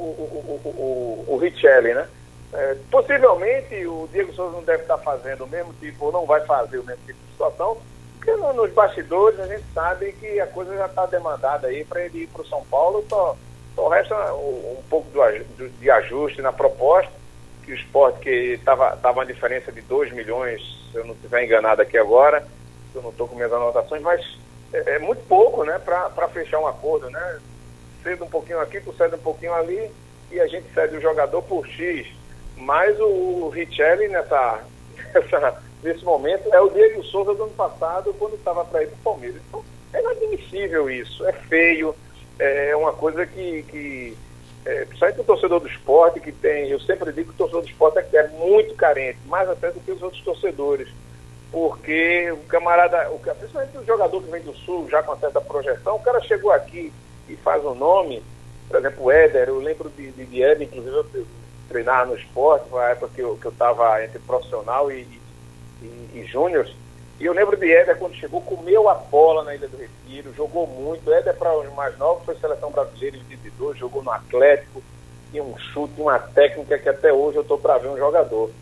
o Richelli, né? Possivelmente o Diego Souza não deve estar fazendo o mesmo tipo, ou não vai fazer o mesmo tipo de situação, porque nos bastidores a gente sabe que a coisa já está demandada aí para ele ir para o São Paulo, só resta um pouco de ajuste na proposta, que o Sport, que estava uma diferença de 2 milhões, se eu não estiver enganado aqui agora, eu não estou com minhas anotações, mas é muito pouco, né, para fechar um acordo, né? Cede um pouquinho aqui, tu cede um pouquinho ali, e a gente cede o jogador por X. Mas o Richelli nesse momento é o Diego Souza do ano passado, quando estava para ir para o Palmeiras. Então, é inadmissível isso, é feio, é uma coisa que principalmente o torcedor do esporte, que tem, eu sempre digo que o torcedor do esporte é muito carente, mais até do que os outros torcedores, porque o camarada, principalmente o jogador que vem do Sul, já com certa projeção, o cara chegou aqui e faz um nome, por exemplo, o Éder, eu lembro de Éder, inclusive eu treinar no esporte, na época que eu estava entre profissional e júnior, e eu lembro de Éder quando chegou, comeu a bola na Ilha do Retiro, jogou muito. Éder, para os mais novos, foi seleção brasileira em 22, jogou no Atlético, tinha um chute, uma técnica que até hoje eu estou para ver um jogador.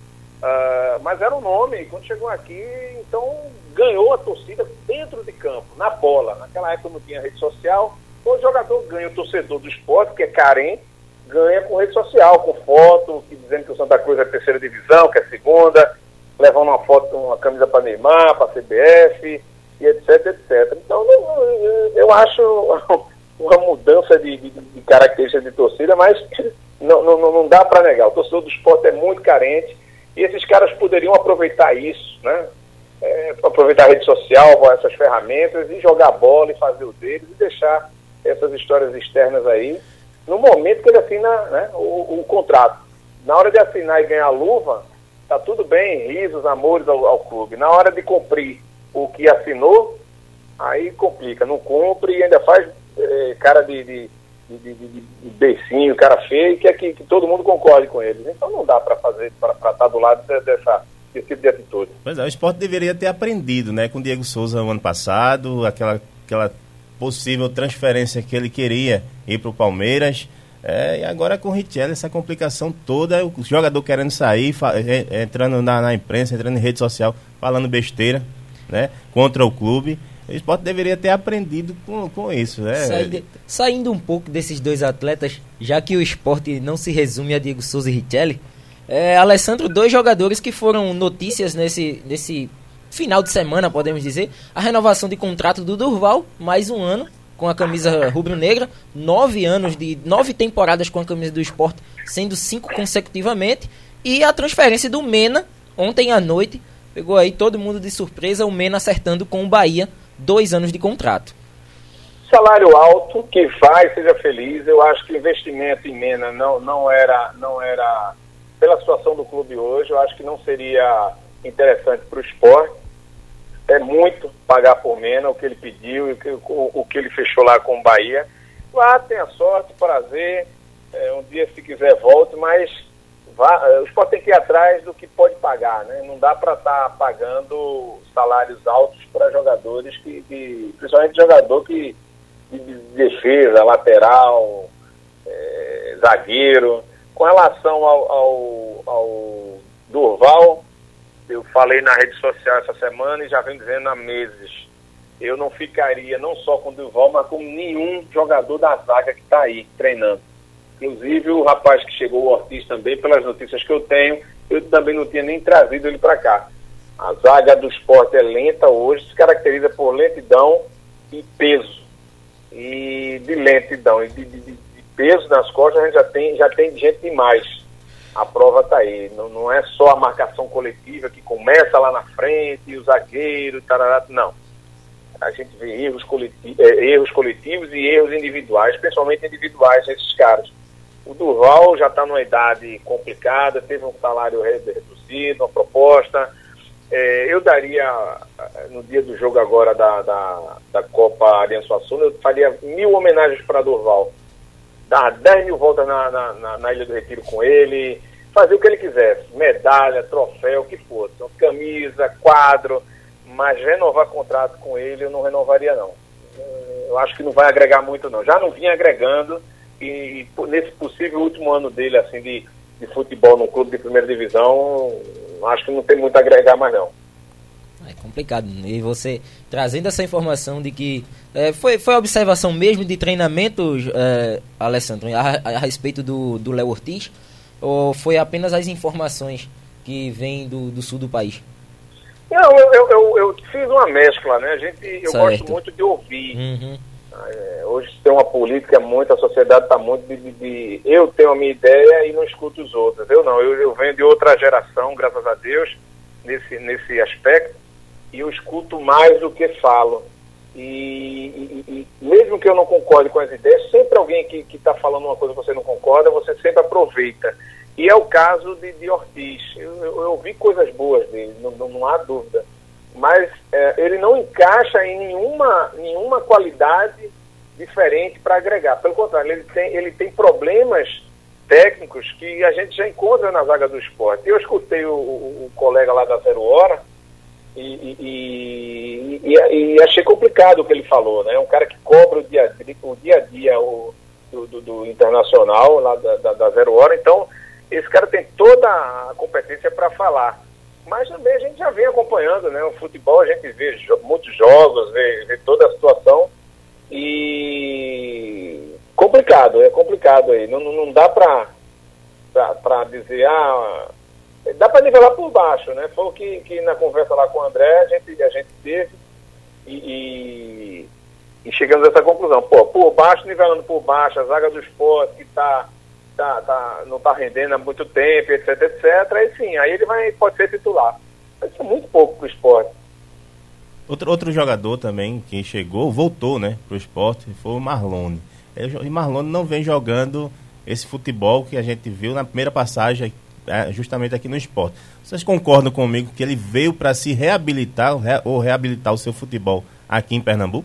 Mas era um nome, e quando chegou aqui, então ganhou a torcida dentro de campo, na bola. Naquela época não tinha rede social, o jogador ganha, o torcedor do esporte, que é carente, ganha com rede social, com foto, dizendo que o Santa Cruz é a 3ª divisão, que é a 2ª, levando uma foto, uma camisa para Neymar, para a CBF, e etc, etc. Então, eu acho uma mudança de característica de torcida, mas não dá para negar. O torcedor do esporte é muito carente, e esses caras poderiam aproveitar isso, né? Aproveitar a rede social, essas ferramentas, e jogar bola e fazer o deles, e deixar essas histórias externas aí, no momento que ele assina, né, o contrato. Na hora de assinar e ganhar a luva, tá tudo bem, risos, amores ao clube. Na hora de cumprir o que assinou, aí complica. Não cumpre e ainda faz cara de beicinho, cara feio, que todo mundo concorde com eles. Então não dá para estar do lado desse tipo de atitude. Pois é, o Sport deveria ter aprendido, né, com o Diego Souza no ano passado, aquela possível transferência que ele queria ir para o Palmeiras, e agora com o Richelli, essa complicação toda, o jogador querendo sair, entrando na imprensa, entrando em rede social, falando besteira, né, contra o clube. O Sport deveria ter aprendido com isso, né? Saindo um pouco desses dois atletas, já que o Sport não se resume a Diego Souza e Richelli, Alessandro, 2 jogadores que foram notícias nesse final de semana, podemos dizer, a renovação de contrato do Durval, mais um ano com a camisa rubro-negra, 9 temporadas com a camisa do Sport, sendo 5 consecutivamente, e a transferência do Mena, ontem à noite, pegou aí todo mundo de surpresa, o Mena acertando com o Bahia, 2 anos de contrato. Salário alto, que vai, seja feliz. Eu acho que o investimento em Mena não era, pela situação do clube hoje, eu acho que não seria interessante para o Sport. É muito pagar por Mena, o que ele pediu e o que ele fechou lá com o Bahia. Lá tenha sorte, prazer, um dia se quiser volte, mas o Sport tem que ir atrás do que pode pagar, né? Não dá para estar pagando salários altos para jogadores principalmente jogador de defesa, lateral, zagueiro. Com relação ao Durval, eu falei na rede social essa semana e já venho dizendo há meses, eu não ficaria não só com o Durval, mas com nenhum jogador da zaga que está aí treinando. Inclusive o rapaz que chegou, o Ortiz, também, pelas notícias que eu tenho, eu também não tinha nem trazido ele para cá. A zaga do Sport é lenta hoje, se caracteriza por lentidão e peso. E de lentidão e de peso nas costas a gente já tem gente demais. A prova está aí. Não é só a marcação coletiva que começa lá na frente e o zagueiro, tarará, não. A gente vê erros coletivos e erros individuais, principalmente individuais desses caras. O Durval já está numa idade complicada, teve um salário reduzido, uma proposta. Eu daria, no dia do jogo agora da Copa Aliança Suassuna, eu faria 1000 homenagens para Durval. Dar 10.000 voltas na Ilha do Retiro com ele, fazer o que ele quisesse, medalha, troféu, o que fosse, camisa, quadro, mas renovar contrato com ele eu não renovaria não. Eu acho que não vai agregar muito não. Já não vinha agregando e nesse possível último ano dele assim de futebol num clube de primeira divisão, acho que não tem muito a agregar mais não. É complicado. E você trazendo essa informação de que foi observação mesmo de treinamentos, Alessandro, a respeito do Léo Ortiz, ou foi apenas as informações que vêm do sul do país? Não, eu fiz uma mescla, né? Eu gosto muito de ouvir. Uhum. Hoje tem uma política muito, a sociedade está muito eu tenho a minha ideia e não escuto os outros. Eu venho de outra geração, graças a Deus, nesse aspecto, e eu escuto mais do que falo. E mesmo que eu não concorde com as ideias, sempre alguém que está falando uma coisa que você não concorda, você sempre aproveita. E é o caso de Ortiz. Eu ouvi coisas boas dele, não há dúvida. Mas ele não encaixa em nenhuma qualidade diferente para agregar. Pelo contrário, ele tem problemas técnicos que a gente já encontra na zaga do Sport. Eu escutei o colega lá da 0 Hora e achei complicado o que ele falou, né? Um cara que cobra o dia a dia do Internacional, lá da 0 Hora. Então, esse cara tem toda a competência para falar. Mas também a gente já vem acompanhando, né? O futebol, a gente vê muitos jogos, vê toda a situação. E é complicado aí. Não dá pra dizer, dá pra nivelar por baixo, né? Foi o que na conversa lá com o André a gente teve e chegamos a essa conclusão. Por baixo, nivelando por baixo, a zaga do Sport que não está rendendo há muito tempo, etc. Aí sim, aí ele pode ser titular. Mas isso é muito pouco para o Sport. Outro jogador também que voltou, né, pro Sport, foi o Marlone. E Marlone não vem jogando esse futebol que a gente viu na primeira passagem, justamente aqui no Sport. Vocês concordam comigo que ele veio para se reabilitar ou reabilitar o seu futebol aqui em Pernambuco?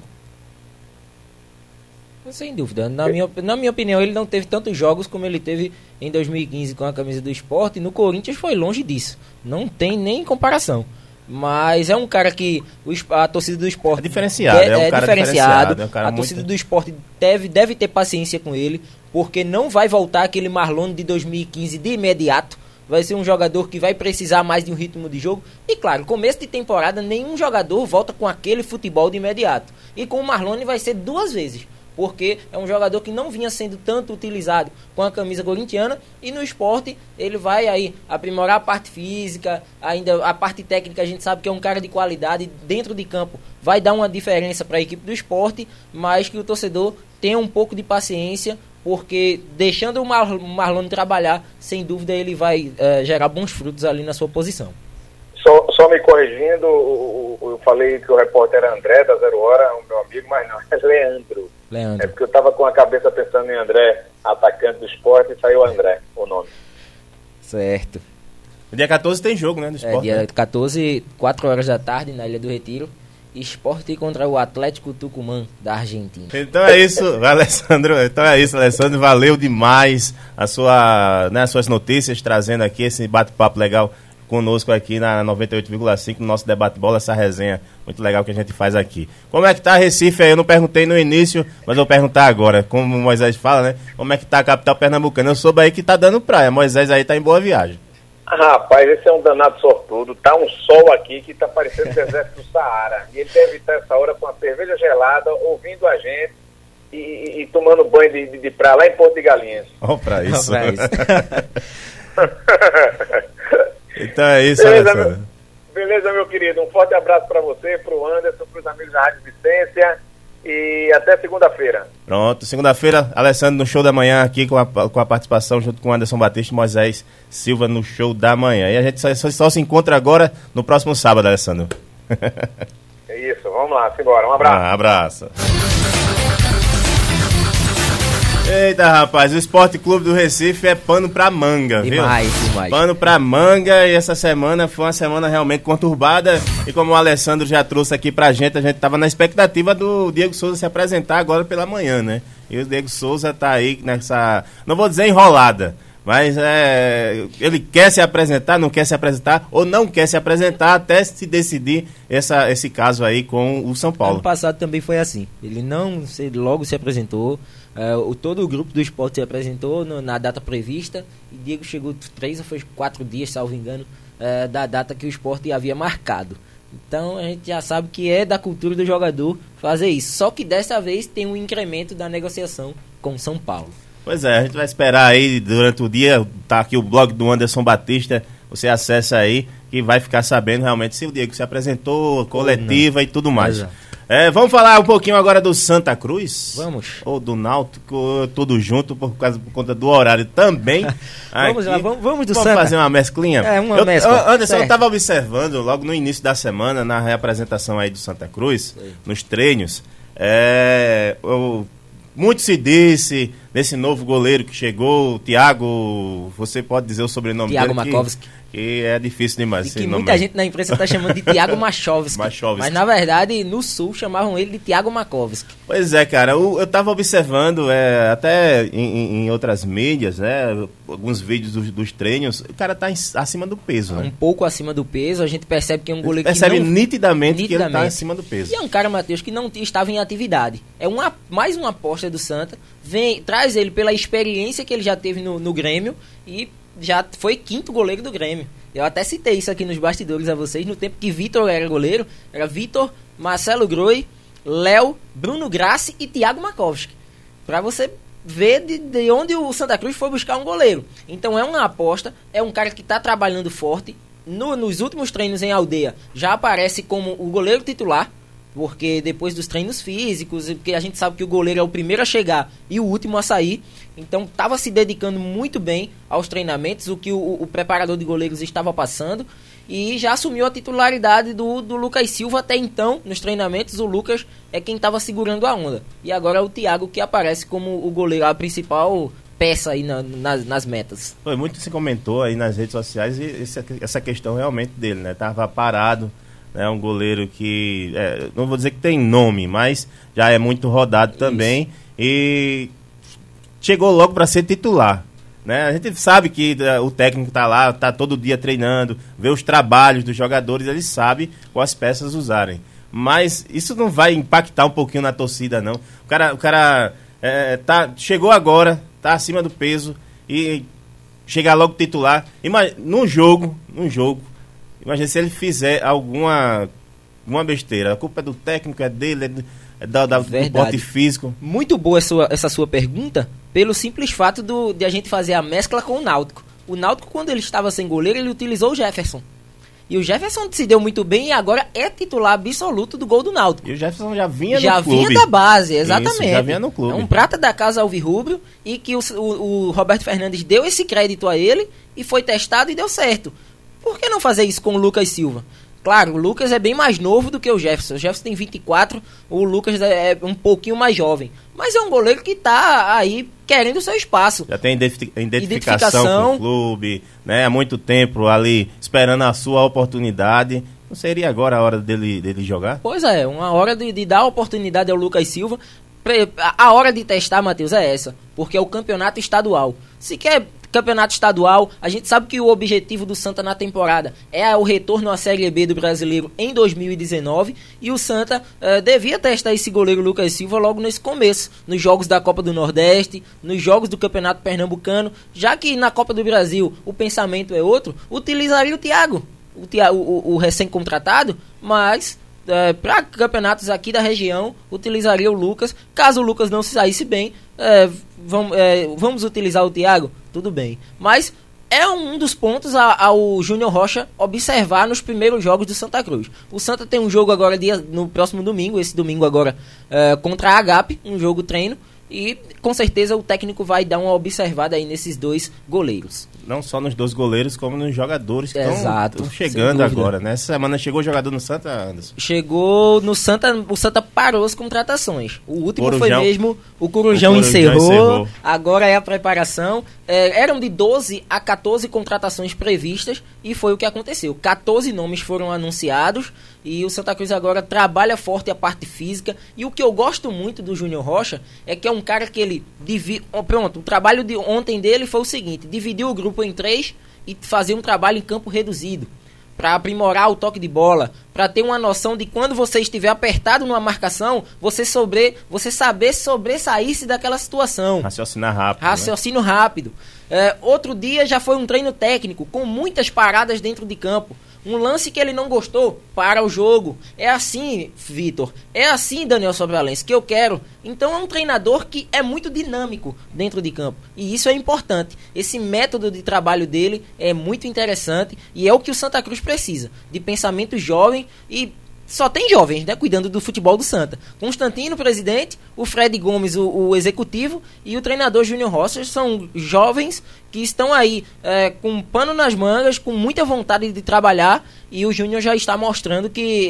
Sem dúvida. Na minha opinião, ele não teve tantos jogos como ele teve em 2015 com a camisa do Sport, e no Corinthians foi longe disso. Não tem nem comparação. Mas é um cara que a torcida do Sport... É diferenciado, é um cara diferenciado. É um cara torcida do Sport deve ter paciência com ele, porque não vai voltar aquele Marlone de 2015 de imediato. Vai ser um jogador que vai precisar mais de um ritmo de jogo. E claro, começo de temporada, nenhum jogador volta com aquele futebol de imediato. E com o Marlone vai ser 2 vezes. Porque é um jogador que não vinha sendo tanto utilizado com a camisa corintiana, e no Sport ele vai aí aprimorar a parte física, ainda a parte técnica. A gente sabe que é um cara de qualidade dentro de campo, vai dar uma diferença para a equipe do Sport, mas que o torcedor tenha um pouco de paciência, porque deixando o Marlone trabalhar, sem dúvida ele vai gerar bons frutos ali na sua posição. Só me corrigindo, eu falei que o repórter era André da 0 Hora, o meu amigo, mas não, é Leandro. É porque eu estava com a cabeça pensando em André, atacante do Sport, e saiu André, o nome. Certo. Dia 14 tem jogo, né, do Sport? Dia né? 14, 4 horas da tarde, na Ilha do Retiro. Sport contra o Atlético Tucumã, da Argentina. Então é isso, Alessandro. Valeu demais as suas notícias, trazendo aqui esse bate-papo legal conosco aqui na 98,5, no nosso debate bola, essa resenha muito legal que a gente faz aqui. Como é que tá Recife aí? Eu não perguntei no início, mas vou perguntar agora. Como o Moisés fala, né? Como é que tá a capital pernambucana? Eu soube aí que tá dando praia. Moisés aí tá em boa viagem. Rapaz, esse é um danado sortudo. Tá um sol aqui que tá parecendo o deserto do Saara. E ele deve estar essa hora com a cerveja gelada, ouvindo a gente e tomando banho de praia lá em Porto de Galinhas. Vamos pra isso. Vamos pra Então é isso, Beleza, meu querido. Um forte abraço para você, pro Anderson, pros amigos da Rádio Vicência e até segunda-feira. Pronto, segunda-feira, Alessandro no show da manhã aqui com a participação junto com Anderson Batista e Moisés Silva no show da manhã. E a gente só se encontra agora no próximo sábado, Alessandro. É isso, vamos lá, simbora. Um abraço. Abraço. Eita, rapaz, o Esporte Clube do Recife é pano pra manga, viu? Demais. Pano pra manga, e essa semana foi uma semana realmente conturbada, e como o Alessandro já trouxe aqui pra gente, a gente tava na expectativa do Diego Souza se apresentar agora pela manhã, né? E o Diego Souza tá aí nessa, não vou dizer enrolada, mas ele quer se apresentar, não quer se apresentar, ou não quer se apresentar até se decidir esse caso aí com o São Paulo. Ano passado também foi assim, ele logo se apresentou. Todo o grupo do esporte se apresentou na data prevista e Diego chegou 3 ou 4 dias, salvo engano, da data que o esporte havia marcado. Então a gente já sabe que é da cultura do jogador fazer isso. Só que dessa vez tem um incremento da negociação com São Paulo. Pois é, a gente vai esperar aí durante o dia, tá aqui o blog do Anderson Batista, você acessa aí e vai ficar sabendo realmente se o Diego se apresentou, coletiva e tudo mais. Exato. Vamos falar um pouquinho agora do Santa Cruz? Vamos. Ou do Náutico, tudo junto, por conta do horário também. Vamos lá, vamos do Santa. Vamos fazer uma mesclinha? Mescla. Anderson, certo. eu estava observando logo no início da semana, na reapresentação aí do Santa Cruz, nos treinos, muito se disse desse novo goleiro que chegou, o Thiago, você pode dizer o sobrenome Thiago dele? Makovski. Que é difícil demais. E que muita gente na imprensa está chamando de Thiago Machovski. Mas na verdade, no Sul, chamavam ele de Thiago Makovski. Pois é, cara, eu estava observando, até em outras mídias, né, alguns vídeos dos treinos, o cara tá acima do peso, né? Um pouco acima do peso, a gente percebe que é um goleiro percebe que não... nitidamente que ele tá acima do peso. E é um cara, Matheus, que não estava em atividade. É mais uma aposta do Santa, traz ele pela experiência que ele já teve no Grêmio e já foi 5º goleiro do Grêmio. Eu até citei isso aqui nos bastidores a vocês, no tempo que Vitor era goleiro, era Vitor, Marcelo Groi, Léo, Bruno Grassi e Thiago Makovski. Pra você ver de onde o Santa Cruz foi buscar um goleiro. Então é uma aposta, é um cara que tá trabalhando forte. Nos últimos treinos em Aldeia, já aparece como o goleiro titular, porque depois dos treinos físicos, porque a gente sabe que o goleiro é o primeiro a chegar e o último a sair, então estava se dedicando muito bem aos treinamentos, o que o preparador de goleiros estava passando, e já assumiu a titularidade do Lucas Silva. Até então, nos treinamentos, o Lucas é quem estava segurando a onda, e agora é o Thiago que aparece como o goleiro, a principal peça aí nas metas. Muito se comentou aí nas redes sociais essa questão realmente dele, né? Tava parado. É um goleiro que, não vou dizer que tem nome, mas já é muito rodado também. Isso. E chegou logo para ser titular, né? A gente sabe que o técnico tá lá, tá todo dia treinando, vê os trabalhos dos jogadores, ele sabe quais peças usarem. Mas isso não vai impactar um pouquinho na torcida, não. O cara chegou agora, tá acima do peso e chegar logo titular. Num jogo, imagina se ele fizer alguma besteira. A culpa é do técnico, é dele, do bote físico. Muito boa essa sua pergunta, pelo simples fato de a gente fazer a mescla com o Náutico. O Náutico, quando ele estava sem goleiro, ele utilizou o Jefferson. E o Jefferson se deu muito bem e agora é titular absoluto do gol do Náutico. E o Jefferson já vinha no clube. Já vinha da base, exatamente. Isso, já vinha no clube. É um prata da casa alvirrubro e que o Roberto Fernandes deu esse crédito a ele e foi testado e deu certo. Por que não fazer isso com o Lucas Silva? Claro, o Lucas é bem mais novo do que o Jefferson. O Jefferson tem 24, o Lucas é um pouquinho mais jovem. Mas é um goleiro que tá aí querendo o seu espaço. Já tem identificação com o clube, né? Há muito tempo ali esperando a sua oportunidade. Não seria agora a hora dele jogar? Pois é, uma hora de dar a oportunidade ao Lucas Silva. A hora de testar, Matheus, é essa. Porque é o campeonato estadual. Se quer campeonato estadual. A gente sabe que o objetivo do Santa na temporada é o retorno à Série B do Brasileiro em 2019, e o Santa devia testar esse goleiro Lucas Silva logo nesse começo, nos jogos da Copa do Nordeste, nos jogos do Campeonato Pernambucano, já que na Copa do Brasil o pensamento é outro, utilizaria o Thiago, o recém-contratado, mas para campeonatos aqui da região, utilizaria o Lucas. Caso o Lucas não se saísse bem, vamos utilizar o Thiago? Tudo bem. Mas é um dos pontos ao Júnior Rocha observar nos primeiros jogos do Santa Cruz. O Santa tem um jogo agora no próximo domingo, esse domingo agora, contra a Agape, um jogo treino. E com certeza o técnico vai dar uma observada aí nesses dois goleiros. Não só nos dois goleiros, como nos jogadores que estão chegando agora, né? Essa semana chegou o jogador no Santa, Anderson? Chegou no Santa, o Santa parou as contratações. O último foi mesmo, o Corujão encerrou, agora é a preparação. Eram de 12 a 14 contratações previstas e foi o que aconteceu. 14 nomes foram anunciados e o Santa Cruz agora trabalha forte a parte física. E o que eu gosto muito do Júnior Rocha é que é um cara que ele divide... Pronto, o trabalho de ontem dele foi o seguinte: dividiu o grupo em 3 e fazer um trabalho em campo reduzido, para aprimorar o toque de bola, para ter uma noção de quando você estiver apertado numa marcação, você saber sobressair-se daquela situação. Raciocinar rápido. Raciocínio rápido. Outro dia já foi um treino técnico, com muitas paradas dentro de campo. Um lance que ele não gostou, para o jogo. É assim, Vitor. É assim, Daniel Sobralense, que eu quero. Então é um treinador que é muito dinâmico dentro de campo. E isso é importante. Esse método de trabalho dele é muito interessante e é o que o Santa Cruz precisa. De pensamento jovem, e só tem jovens, né, cuidando do futebol do Santa. Constantino, presidente, o Fred Gomes, o executivo, e o treinador Júnior Rocha são jovens que estão aí com um pano nas mangas, com muita vontade de trabalhar, e o Júnior já está mostrando que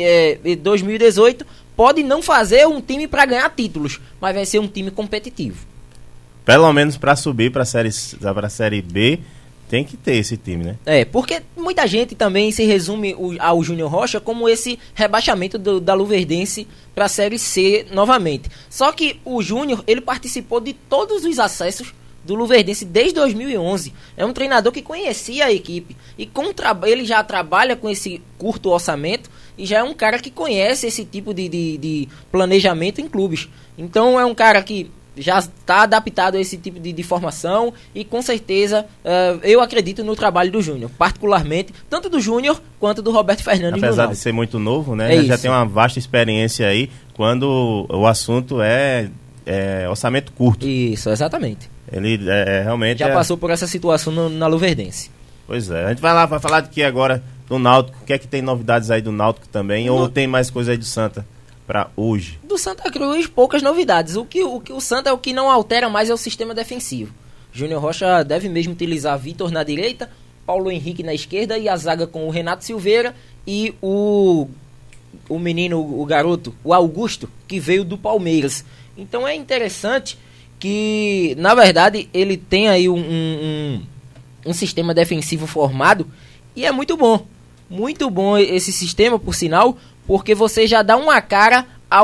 2018 pode não fazer um time para ganhar títulos, mas vai ser um time competitivo. Pelo menos para subir para a Série B, tem que ter esse time, né? Porque muita gente também se resume ao Júnior Rocha como esse rebaixamento da Luverdense para a Série C novamente. Só que o Júnior, ele participou de todos os acessos do Luverdense desde 2011. É um treinador que conhecia a equipe e ele já trabalha com esse curto orçamento e já é um cara que conhece esse tipo de planejamento em clubes. Então é um cara que já está adaptado a esse tipo de formação e com certeza eu acredito no trabalho do Júnior, particularmente, tanto do Júnior quanto do Roberto Fernandes. Apesar de ser muito novo, né? Ele já tem uma vasta experiência aí quando o assunto é orçamento curto. Isso, exatamente. Ele realmente já passou por essa situação na Luverdense. Pois é, a gente vai falar de que agora do Náutico. O que é que tem novidades aí do Náutico também? Ou tem mais coisa aí do Santa para hoje? Do Santa Cruz, poucas novidades. O que o Santa é o que não altera mais é o sistema defensivo. Júnior Rocha deve mesmo utilizar Vitor na direita, Paulo Henrique na esquerda e a zaga com o Renato Silveira e o menino, o garoto, o Augusto, que veio do Palmeiras. Então é interessante que, na verdade, ele tem aí um sistema defensivo formado e é muito bom. Muito bom esse sistema, por sinal, porque você já dá uma cara a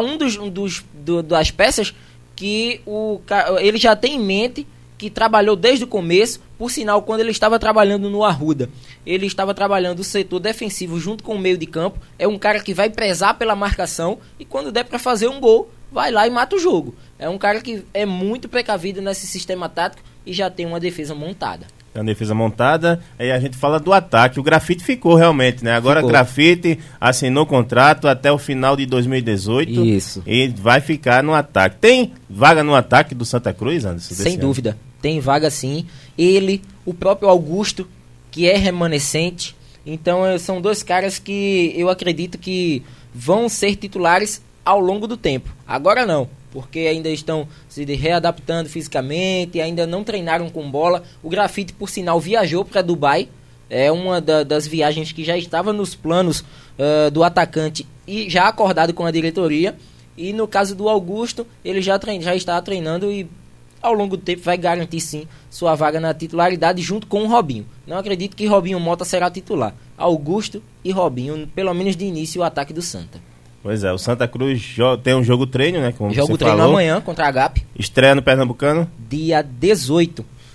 das peças que ele já tem em mente, que trabalhou desde o começo. Por sinal, quando ele estava trabalhando no Arruda, ele estava trabalhando o setor defensivo junto com o meio de campo. É um cara que vai prezar pela marcação e quando der para fazer um gol, vai lá e mata o jogo. É um cara que é muito precavido nesse sistema tático e já tem uma defesa montada. Tem uma defesa montada, aí a gente fala do ataque. O Grafite ficou realmente, né? Agora o Grafite assinou contrato até o final de 2018. Isso. E vai ficar no ataque. Tem vaga no ataque do Santa Cruz, Anderson? Sem dúvida. Tem vaga sim. Ele, o próprio Augusto, que é remanescente. Então são dois caras que eu acredito que vão ser titulares ao longo do tempo. Agora não, porque ainda estão se readaptando fisicamente, ainda não treinaram com bola. O Grafite, por sinal, viajou para Dubai. É uma das viagens que já estava nos planos do atacante e já acordado com a diretoria. E no caso do Augusto, ele já está treinando e ao longo do tempo vai garantir sim sua vaga na titularidade junto com o Robinho. Não acredito que Robinho Mota será titular. Augusto e Robinho, pelo menos de início, o ataque do Santa. Pois é, o Santa Cruz tem um jogo treino, né? Como jogo você treino falou. Amanhã contra a Agape. Estreia no Pernambucano? Dia 18.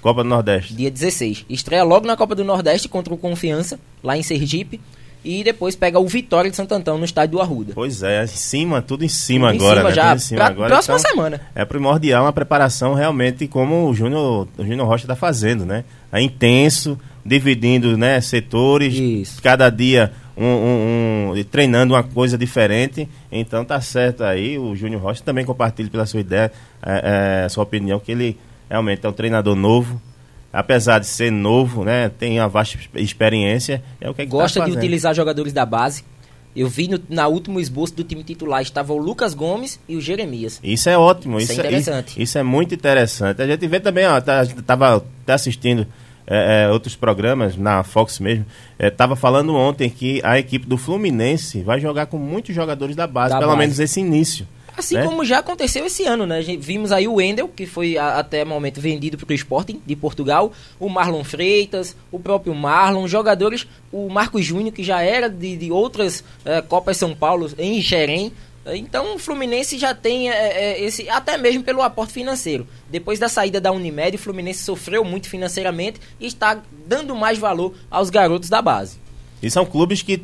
Copa do Nordeste. Dia 16. Estreia logo na Copa do Nordeste contra o Confiança, lá em Sergipe. E depois pega o Vitória de Santo Antão no estádio do Arruda. Pois é, tudo em cima tudo agora, em cima, né? já, Tudo em cima agora. Próxima então, semana. É primordial uma preparação realmente como o Júnior Rocha está fazendo, né? É intenso, dividindo, né, setores, Isso. cada dia treinando uma coisa diferente. Então tá certo aí, o Júnior Rocha também compartilha pela sua ideia, sua opinião, que ele realmente é um treinador novo. Apesar de ser novo, né, tem uma vasta experiência, é o que gosta tá de fazendo. utilizar jogadores da base. Eu vi na último esboço do time titular, estava o Lucas Gomes e o Jeremias. Isso é ótimo, Isso é interessante. Isso é muito interessante. A gente vê também, ó, estava assistindo outros programas na Fox mesmo, estava falando ontem que a equipe do Fluminense vai jogar com muitos jogadores da base, pelo menos esse início. Assim, né? Como já aconteceu esse ano, né? Vimos aí o Wendel, que foi até o momento vendido para o Sporting de Portugal, o Marlon Freitas, o próprio Marlon, jogadores, o Marcos Júnior, que já era de outras Copas São Paulo em Xerém. Então o Fluminense já tem esse, até mesmo pelo aporte financeiro. Depois da saída da Unimed, o Fluminense sofreu muito financeiramente e está dando mais valor aos garotos da base. E são clubes que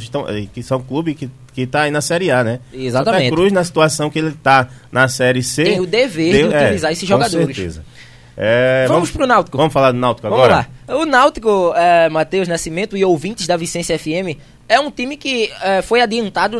está aí na Série A, né? Exatamente. Santa Cruz, na situação que ele está na Série C, tem o dever de utilizar esses jogadores. Com certeza. Vamos pro Náutico. Vamos falar do Náutico agora? Vamos lá. O Náutico, Matheus Nascimento e ouvintes da Vicência FM, é um time que foi adiantado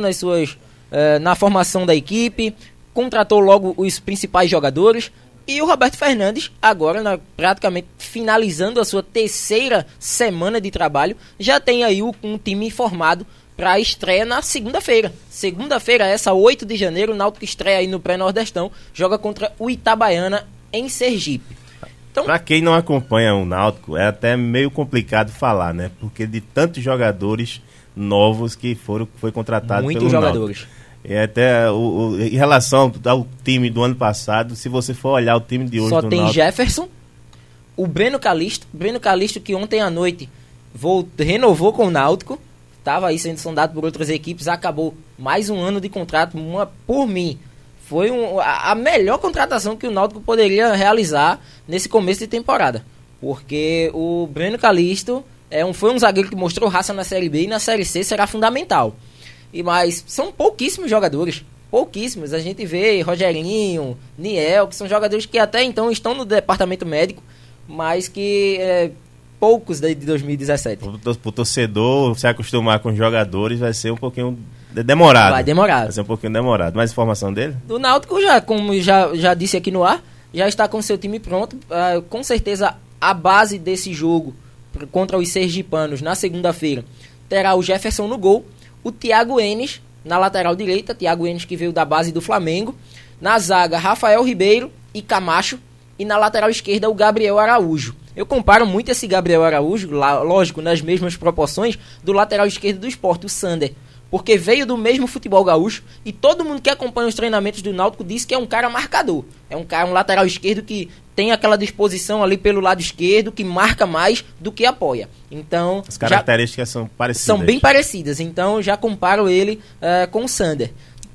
na formação da equipe, contratou logo os principais jogadores. E o Roberto Fernandes, agora praticamente finalizando a sua 3ª semana de trabalho, já tem aí um time formado para a estreia na segunda-feira. Segunda-feira, essa 8 de janeiro, o Náutico estreia aí no pré-nordestão, joga contra o Itabaiana em Sergipe. Então, para quem não acompanha o Náutico, é até meio complicado falar, né? Porque de tantos jogadores novos que foi contratado pelo jogadores. Náutico. E até em relação ao time do ano passado, se você for olhar o time de hoje só do tem Náutico, Jefferson, o Breno Calixto que ontem à noite renovou com o Náutico, estava aí sendo sondado por outras equipes, acabou mais um ano de contrato, por mim. Foi a melhor contratação que o Náutico poderia realizar nesse começo de temporada. Porque o Breno Calixto foi um zagueiro que mostrou raça na Série B e na Série C será fundamental. Mas são pouquíssimos jogadores. Pouquíssimos. A gente vê Rogerinho, Niel, que são jogadores que até então estão no departamento médico, mas que poucos de 2017. O torcedor se acostumar com os jogadores vai ser um pouquinho demorado. Vai demorar. Vai ser um pouquinho demorado. Mais informação dele? Do Náutico, como já disse aqui no ar, já está com seu time pronto. Com certeza a base desse jogo contra os sergipanos na segunda-feira terá o Jefferson no gol, o Thiago Enes na lateral direita, Thiago Enes que veio da base do Flamengo, na zaga Rafael Ribeiro e Camacho, e na lateral esquerda o Gabriel Araújo. Eu comparo muito esse Gabriel Araújo, lógico, nas mesmas proporções do lateral esquerdo do Sport, o Sander, porque veio do mesmo futebol gaúcho e todo mundo que acompanha os treinamentos do Náutico diz que é um cara marcador, um lateral esquerdo que tem aquela disposição ali pelo lado esquerdo, que marca mais do que apoia. Então, as características são parecidas. São bem parecidas, então já comparo ele com o Sander.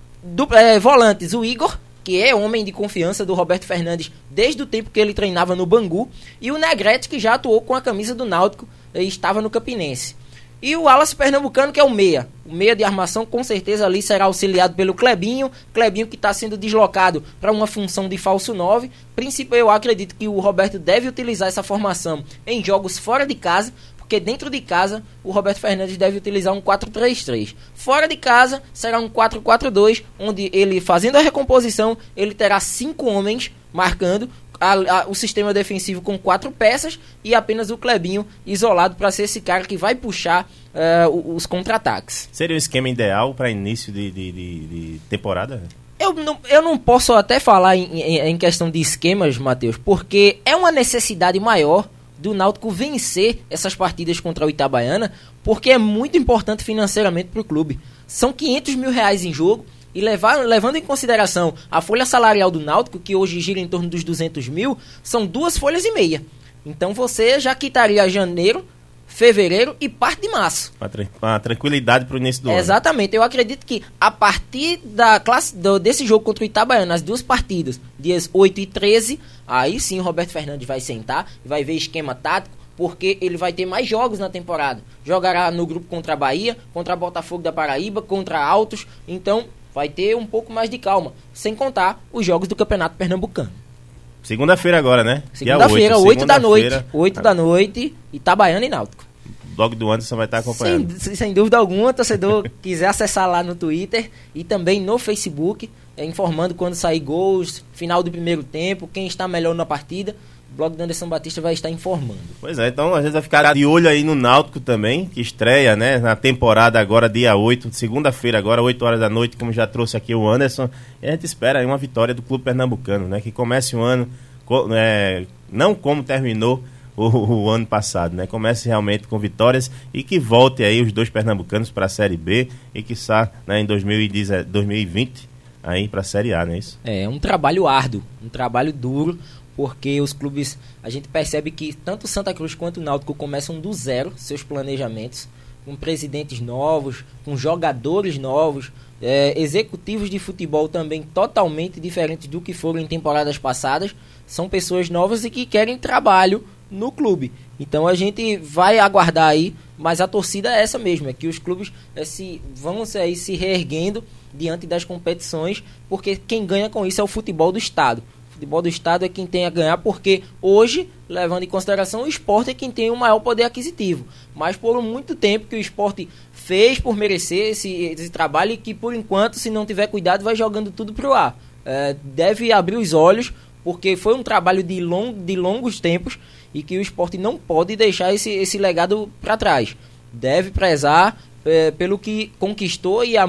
Volantes, o Igor, que é homem de confiança do Roberto Fernandes desde o tempo que ele treinava no Bangu, e o Negrete, que já atuou com a camisa do Náutico e estava no Campinense. E o Wallace Pernambucano, que é o meia. O meia de armação, com certeza, ali será auxiliado pelo Clebinho. Clebinho que está sendo deslocado para uma função de falso 9. Eu acredito que o Roberto deve utilizar essa formação em jogos fora de casa, porque dentro de casa o Roberto Fernandes deve utilizar um 4-3-3. Fora de casa será um 4-4-2, onde ele, fazendo a recomposição, ele terá 5 homens marcando, o sistema defensivo com 4 peças e apenas o Clebinho isolado para ser esse cara que vai puxar os contra-ataques. Seria o esquema ideal para início de temporada? Eu não posso até falar em questão de esquemas, Matheus, porque é uma necessidade maior do Náutico vencer essas partidas contra o Itabaiana, porque é muito importante financeiramente para o clube. São R$500 mil em jogo. E levando em consideração a folha salarial do Náutico, que hoje gira em torno dos 200 mil, são 2,5 folhas. Então você já quitaria janeiro, fevereiro e parte de março. Uma tranquilidade para o início do ano. Exatamente. Eu acredito que a partir desse jogo contra o Itabaiana, as 2 partidas, dias 8 e 13, aí sim o Roberto Fernandes vai sentar e vai ver esquema tático, porque ele vai ter mais jogos na temporada. Jogará no grupo contra a Bahia, contra a Botafogo da Paraíba, contra Altos, então vai ter um pouco mais de calma, sem contar os jogos do Campeonato Pernambucano. Segunda-feira agora, né? Segunda-feira, 8 da noite. 8 da noite, Itabaiana e Náutico. O blog do Anderson vai estar acompanhando. Sem dúvida alguma, torcedor quiser acessar lá no Twitter e também no Facebook, informando quando sair gols, final do primeiro tempo, quem está melhor na partida. O blog do Anderson Batista vai estar informando. Pois é, então a gente vai ficar de olho aí no Náutico também, que estreia, né, na temporada agora, dia 8, segunda-feira agora, 8 horas da noite, como já trouxe aqui o Anderson. E a gente espera aí uma vitória do clube pernambucano, né, que comece o ano, não como terminou o ano passado, né, comece realmente com vitórias e que volte aí os 2 pernambucanos para a Série B e que saia, né, em 2020 aí para a Série A, não é isso? É um trabalho árduo, um trabalho duro, porque os clubes, a gente percebe que tanto o Santa Cruz quanto o Náutico começam do zero seus planejamentos, com presidentes novos, com jogadores novos, executivos de futebol também totalmente diferentes do que foram em temporadas passadas, são pessoas novas e que querem trabalho no clube. Então a gente vai aguardar aí, mas a torcida é essa mesmo, é que os clubes vão aí se reerguendo diante das competições, porque quem ganha com isso é o futebol do estado. O futebol do estado é quem tem a ganhar, porque hoje, levando em consideração, o esporte é quem tem o maior poder aquisitivo. Mas por muito tempo que o esporte fez por merecer esse trabalho e que, por enquanto, se não tiver cuidado, vai jogando tudo pro ar. Deve abrir os olhos, porque foi um trabalho de longos tempos e que o esporte não pode deixar esse legado para trás. Deve prezar pelo que conquistou e há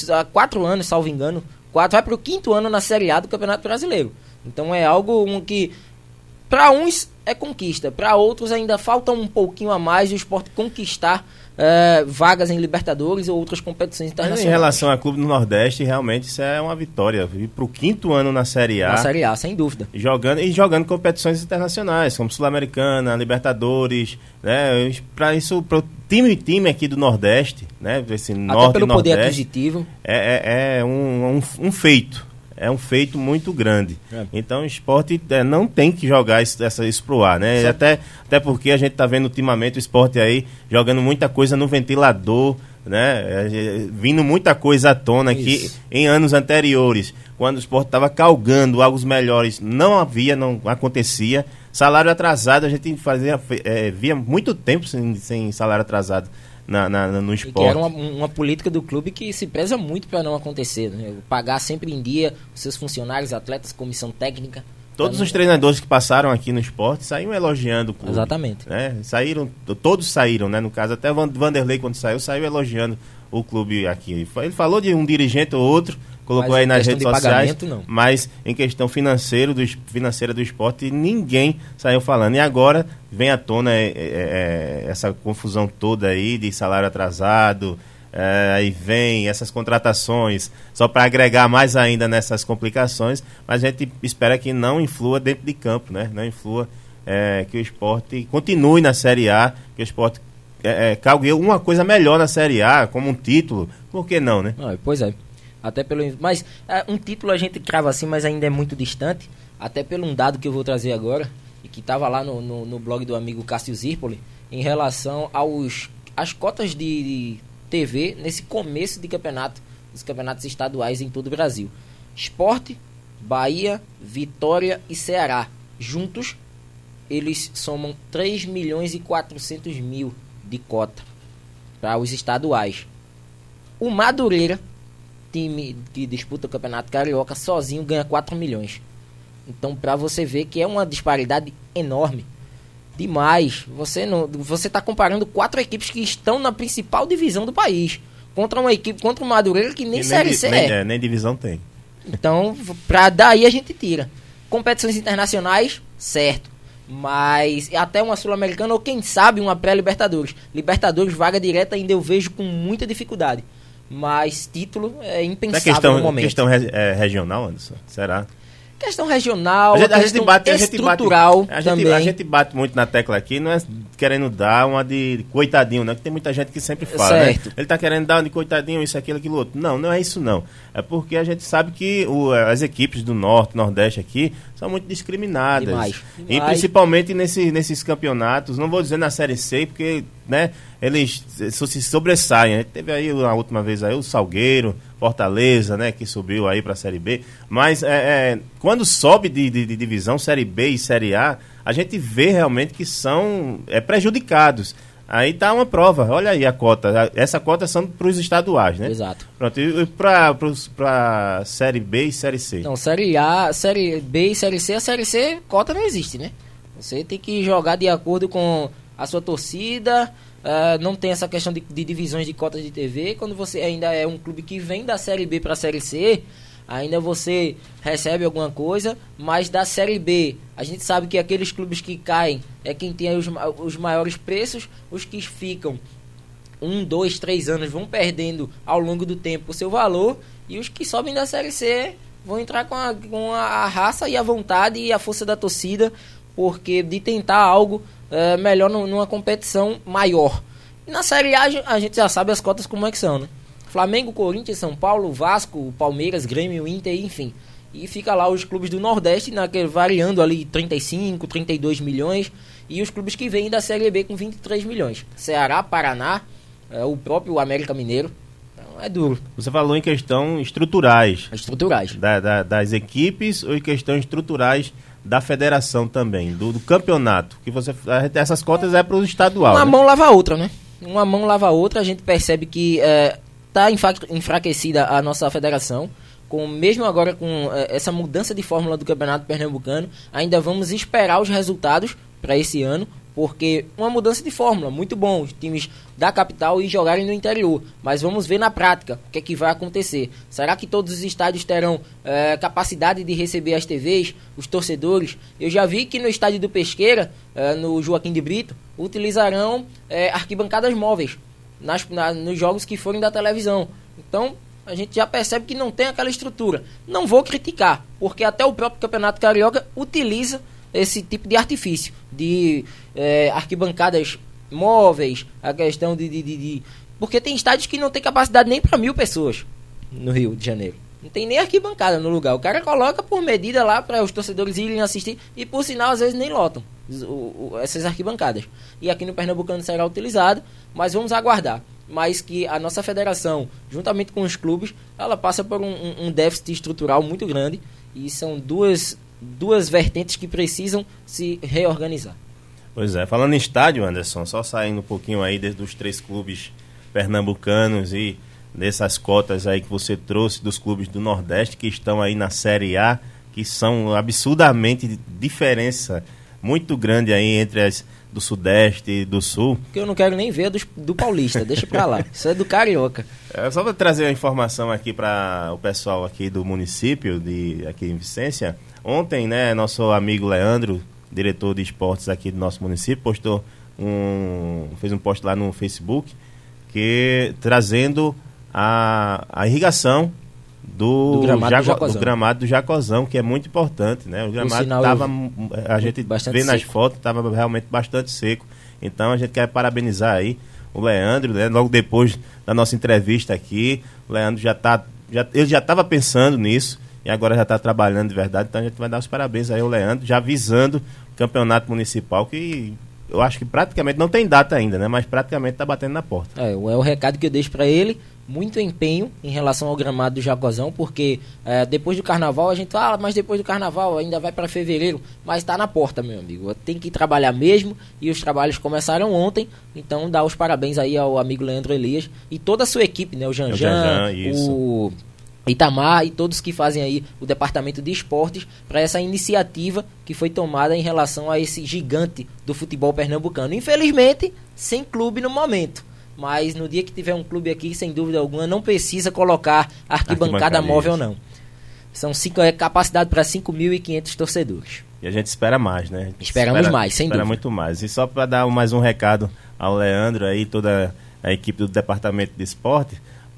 4 anos, salvo engano, vai para o 5º ano na Série A do Campeonato Brasileiro. Então é algo que para uns é conquista, para outros ainda falta um pouquinho a mais de o esporte conquistar vagas em Libertadores ou outras competições internacionais. Em relação ao Clube do Nordeste, realmente isso é uma vitória. Ir para o 5º ano na Série A. Na Série A, sem dúvida. Jogando competições internacionais, como Sul-Americana, Libertadores, né? Para isso, para o time aqui do Nordeste, né? Esse Até Norte pelo e Nordeste, poder aquisitivo. É um feito. É um feito muito grande. Então o esporte não tem que jogar isso pro ar, né? Até porque a gente tá vendo ultimamente o esporte aí jogando muita coisa no ventilador, né? Vindo muita coisa à tona aqui em anos anteriores, quando o esporte estava calgando algo melhores, não acontecia. Salário atrasado, a gente via muito tempo sem salário atrasado no esporte. E que era uma política do clube que se preza muito para não acontecer, né? Pagar sempre em dia os seus funcionários, atletas, comissão técnica. Todos os treinadores que passaram aqui no esporte saíram elogiando o clube. Exatamente. Né? Todos saíram, né? No caso, até Vanderlei, quando saiu elogiando o clube aqui. Ele falou de um dirigente ou outro, colocou aí nas redes sociais, mas em questão financeira do esporte, ninguém saiu falando. E agora vem à tona essa confusão toda aí de salário atrasado, aí vem essas contratações, só para agregar mais ainda nessas complicações, mas a gente espera que não influa dentro de campo, né? Não influa, que o esporte continue na Série A, que o esporte calgue uma coisa melhor na Série A, como um título, por que não, né? Pois é. Mas um título a gente crava assim, mas ainda é muito distante, até pelo um dado que eu vou trazer agora, e que estava lá no blog do amigo Cássio Zirpoli, em relação às cotas de TV nesse começo de campeonato, dos campeonatos estaduais em todo o Brasil. Sport, Bahia, Vitória e Ceará, juntos, eles somam 3.400.000 de cota para os estaduais. O Madureira, time que disputa o Campeonato Carioca, sozinho ganha 4 milhões. Então, para você ver que é uma disparidade enorme, demais. Você está comparando 4 equipes que estão na principal divisão do país contra o Madureira que nem Série C é. Nem divisão tem. Então, daí a gente tira. Competições internacionais, certo. Mas até uma Sul-Americana ou quem sabe uma pré-Libertadores. Libertadores, vaga direta, ainda eu vejo com muita dificuldade. Mas título é impensável no momento. Questão regional, Anderson? Será? Questão regional, estrutural também. A gente bate muito na tecla aqui, não é querendo dar uma de coitadinho, não, que tem muita gente que sempre fala, certo, né? Ele tá querendo dar uma de coitadinho, isso, aquilo outro. Não é isso não. É porque a gente sabe que as equipes do Norte, Nordeste aqui, são muito discriminadas. Demais. E principalmente nesses campeonatos, não vou dizer na Série C, porque, né, eles se sobressaem. A gente teve aí, a última vez aí, o Salgueiro, Fortaleza, né, que subiu aí para a Série B, mas quando sobe de divisão, Série B e Série A, a gente vê realmente que são prejudicados. Aí tá uma prova, olha aí a cota, essa cota são para os estaduais, né? Exato. Pronto, e para Série B e Série C? Não, Série A, Série B e Série C, a Série C, cota não existe, né? Você tem que jogar de acordo com a sua torcida. Não tem essa questão de divisões de cotas de TV. Quando você ainda é um clube que vem da Série B para a Série C, ainda você recebe alguma coisa, mas da Série B, a gente sabe que aqueles clubes que caem é quem tem os maiores preços, os que ficam 1, 2, 3 anos vão perdendo ao longo do tempo o seu valor, e os que sobem da Série C vão entrar com a raça e a vontade e a força da torcida, porque de tentar algo melhor numa competição maior. E na Série A a gente já sabe as cotas como é que são, né? Flamengo, Corinthians, São Paulo, Vasco, Palmeiras, Grêmio, Inter, enfim. E fica lá os clubes do Nordeste variando ali 35, 32 milhões. E os clubes que vêm da Série B com 23 milhões. Ceará, Paraná, o próprio América Mineiro. Então é duro. Você falou em questão estruturais. Estruturais. Das equipes ou em questões estruturais da federação também, do campeonato, que essas cotas para o estadual. Uma mão lava a outra, né? Uma mão lava a outra, a gente percebe que está enfraquecida a nossa federação, mesmo agora com essa mudança de fórmula do Campeonato Pernambucano, ainda vamos esperar os resultados para esse ano, porque uma mudança de fórmula, muito bom, os times da capital e jogarem no interior, mas vamos ver na prática o que é que vai acontecer. Será que todos os estádios terão capacidade de receber as TVs, os torcedores? Eu já vi que no estádio do Pesqueira, no Joaquim de Brito, utilizarão arquibancadas móveis nos jogos que forem da televisão. Então a gente já percebe que não tem aquela estrutura. Não vou criticar, porque até o próprio Campeonato Carioca utiliza esse tipo de artifício, de arquibancadas móveis, a questão porque tem estádios que não tem capacidade nem para 1.000 pessoas no Rio de Janeiro. Não tem nem arquibancada no lugar. O cara coloca por medida lá para os torcedores irem assistir e, por sinal, às vezes nem lotam essas arquibancadas. E aqui no Pernambucano será utilizado, mas vamos aguardar. Mas que a nossa federação, juntamente com os clubes, ela passa por um déficit estrutural muito grande, e são duas vertentes que precisam se reorganizar. Pois é, falando em estádio, Anderson, só saindo um pouquinho aí dos 3 clubes pernambucanos e dessas cotas aí que você trouxe dos clubes do Nordeste que estão aí na Série A, que são absurdamente diferença muito grande aí entre as do Sudeste e do Sul. Que eu não quero nem ver do Paulista, deixa pra lá, isso é do Carioca. Só para trazer uma informação aqui para o pessoal aqui do município, aqui em Vicência. Ontem, né, nosso amigo Leandro, diretor de esportes aqui do nosso município, fez um post lá no Facebook, trazendo a irrigação do gramado do Jacozão, que é muito importante, né? O gramado a gente vê nas fotos, estava realmente bastante seco. Então a gente quer parabenizar aí o Leandro, né? Logo depois da nossa entrevista aqui, o Leandro ele já estava pensando nisso e agora já está trabalhando de verdade. Então a gente vai dar os parabéns aí ao Leandro, já visando o campeonato municipal, que eu acho que praticamente não tem data ainda, né? Mas praticamente está batendo na porta. É o recado que eu deixo para ele. Muito empenho em relação ao gramado do Jacozão, porque depois do Carnaval a gente fala, mas depois do Carnaval ainda vai para fevereiro, mas está na porta, meu amigo. Tem que trabalhar mesmo, e os trabalhos começaram ontem. Então dá os parabéns aí ao amigo Leandro Elias e toda a sua equipe, né? O Janjan, o Itamar e todos que fazem aí o departamento de esportes para essa iniciativa que foi tomada em relação a esse gigante do futebol pernambucano. Infelizmente, sem clube no momento. Mas no dia que tiver um clube aqui, sem dúvida alguma, não precisa colocar arquibancada móvel, não. São capacidade para 5.500 torcedores. E a gente espera mais, né? Esperamos mais, sem dúvida. Espera muito mais. E só para dar mais um recado ao Leandro aí, toda a equipe do departamento de esporte, o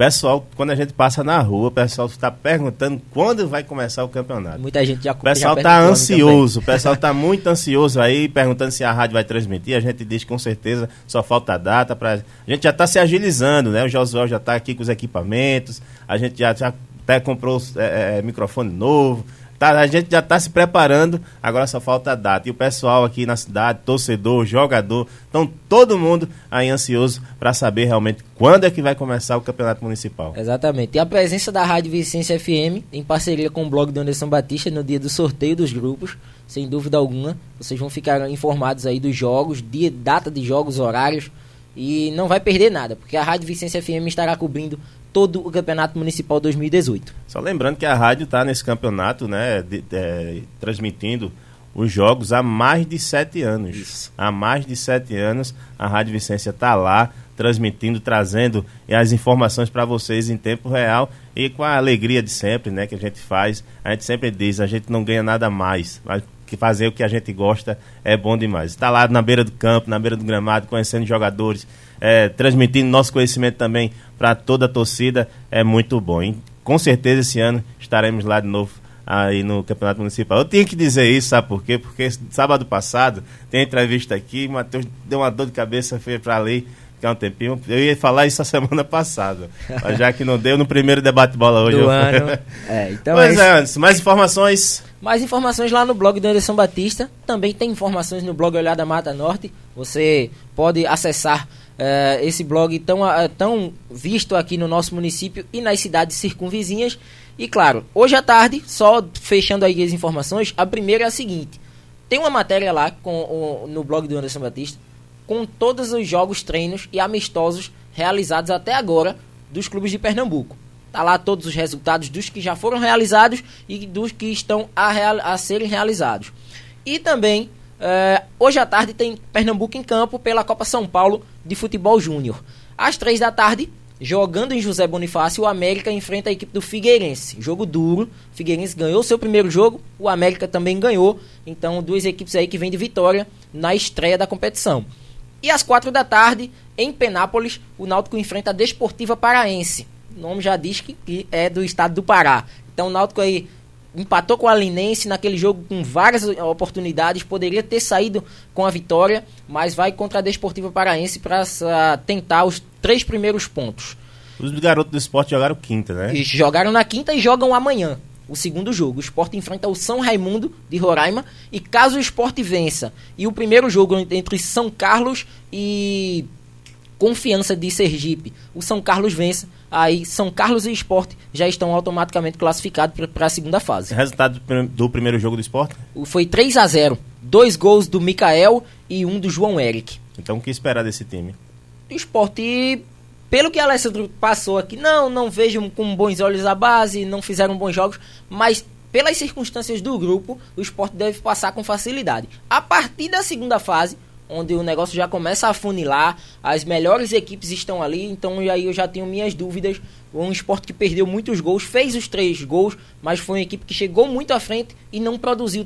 pessoal, quando a gente passa na rua, o pessoal está perguntando quando vai começar o campeonato. Muita gente já O pessoal está ansioso, o pessoal está muito ansioso aí, perguntando se a rádio vai transmitir. A gente diz que com certeza só falta a data. A gente já está se agilizando, né? O Josué já está aqui com os equipamentos, a gente já até comprou microfone novo. A gente já está se preparando, agora só falta a data. E o pessoal aqui na cidade, torcedor, jogador, então todo mundo aí ansioso para saber realmente quando é que vai começar o Campeonato Municipal. Exatamente. E a presença da Rádio Vicência FM, em parceria com o blog do Anderson Batista, no dia do sorteio dos grupos, sem dúvida alguma. Vocês vão ficar informados aí dos jogos, dia, data de jogos, horários, e não vai perder nada, porque a Rádio Vicência FM estará cobrindo todo o Campeonato Municipal 2018. Só lembrando que a rádio está nesse campeonato, né, transmitindo os jogos há mais de 7 anos. Isso. Há mais de 7 anos a Rádio Vicência está lá, transmitindo, trazendo as informações para vocês em tempo real e com a alegria de sempre, né, que a gente faz. A gente sempre diz, a gente não ganha nada mais, mas que fazer o que a gente gosta é bom demais. Está lá na beira do campo, na beira do gramado, conhecendo jogadores, transmitindo nosso conhecimento também para toda a torcida, é muito bom. E com certeza esse ano estaremos lá de novo aí no Campeonato Municipal. Eu tinha que dizer isso, sabe por quê? Porque sábado passado tem entrevista aqui, o Matheus deu uma dor de cabeça, foi para ali ficar um tempinho. Eu ia falar isso a semana passada, mas já que não deu no primeiro debate-bola hoje. Do ano. Então pois Anderson, mais informações? Mais informações lá no blog do Anderson Batista. Também tem informações no blog Olhada Mata Norte. Você pode acessar esse blog tão visto aqui no nosso município e nas cidades circunvizinhas. E claro, hoje à tarde, só fechando aí as informações, a primeira é a seguinte: tem uma matéria lá no blog do Anderson Batista com todos os jogos, treinos e amistosos realizados até agora dos clubes de Pernambuco. Tá lá todos os resultados dos que já foram realizados e dos que estão a serem realizados. E também, hoje à tarde, tem Pernambuco em campo pela Copa São Paulo de Futebol Júnior. Às 3 da tarde, jogando em José Bonifácio, o América enfrenta a equipe do Figueirense. Jogo duro, o Figueirense ganhou seu primeiro jogo, o América também ganhou. Então, duas equipes aí que vêm de vitória na estreia da competição. E às 4 da tarde, em Penápolis, o Náutico enfrenta a Desportiva Paraense. O nome já diz que é do estado do Pará. Então o Náutico aí empatou com a Linense naquele jogo com várias oportunidades. Poderia ter saído com a vitória, mas vai contra a Desportiva Paraense para tentar os 3 primeiros pontos. Os garotos do Sport jogaram quinta, né? E jogaram na quinta e jogam amanhã o segundo jogo. O Sport enfrenta o São Raimundo de Roraima, e caso o Sport vença e o primeiro jogo entre São Carlos e Confiança de Sergipe, o São Carlos vença, aí São Carlos e Sport já estão automaticamente classificados para a segunda fase. O resultado do primeiro jogo do Sport? Foi 3-0, 2 gols do Mikael e 1 do João Eric. Então o que esperar desse time? O Sport, pelo que Alessandro passou aqui, não vejo com bons olhos a base, não fizeram bons jogos, mas pelas circunstâncias do grupo, o Sport deve passar com facilidade. A partir da segunda fase, onde o negócio já começa a afunilar, as melhores equipes estão ali, então aí eu já tenho minhas dúvidas. Um Sport que perdeu muitos gols, fez os 3 gols, mas foi uma equipe que chegou muito à frente e não produziu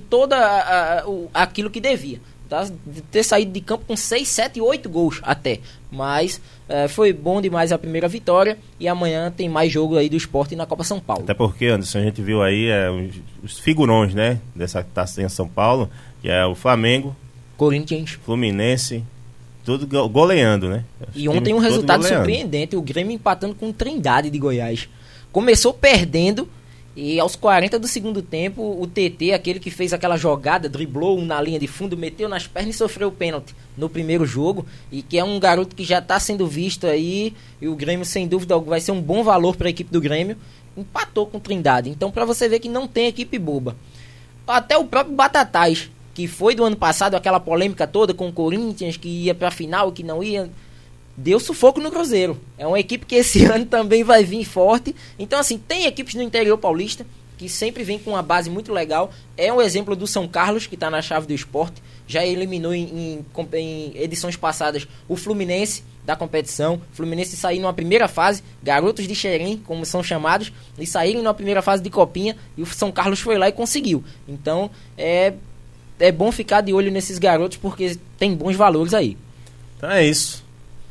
aquilo que devia. Tá? De ter saído de campo com 6, 7, 8 gols até. Mas foi bom demais a primeira vitória, e amanhã tem mais jogo aí do Sport na Copa São Paulo. Até porque, Anderson, a gente viu aí os figurões, né, dessa taça em São Paulo, que é o Flamengo, Corinthians, Fluminense, tudo goleando, né? E ontem um resultado surpreendente, o Grêmio empatando com Trindade de Goiás. Começou perdendo e aos 40 do segundo tempo, o TT, aquele que fez aquela jogada, driblou na linha de fundo, meteu nas pernas e sofreu o pênalti no primeiro jogo, e que é um garoto que já está sendo visto aí, e o Grêmio sem dúvida vai ser um bom valor para a equipe do Grêmio. Empatou com Trindade, então para você ver que não tem equipe boba. Até o próprio Batatais, que foi do ano passado, aquela polêmica toda com o Corinthians, que ia pra final, que não ia, deu sufoco no Cruzeiro. É uma equipe que esse ano também vai vir forte. Então, assim, tem equipes no interior paulista que sempre vem com uma base muito legal. É um exemplo do São Carlos, que está na chave do Sport. Já eliminou em edições passadas o Fluminense da competição. O Fluminense saiu numa primeira fase, garotos de Xerém, como são chamados, e saíram numa primeira fase de Copinha, e o São Carlos foi lá e conseguiu. Então, é bom ficar de olho nesses garotos, porque tem bons valores aí. Então é isso.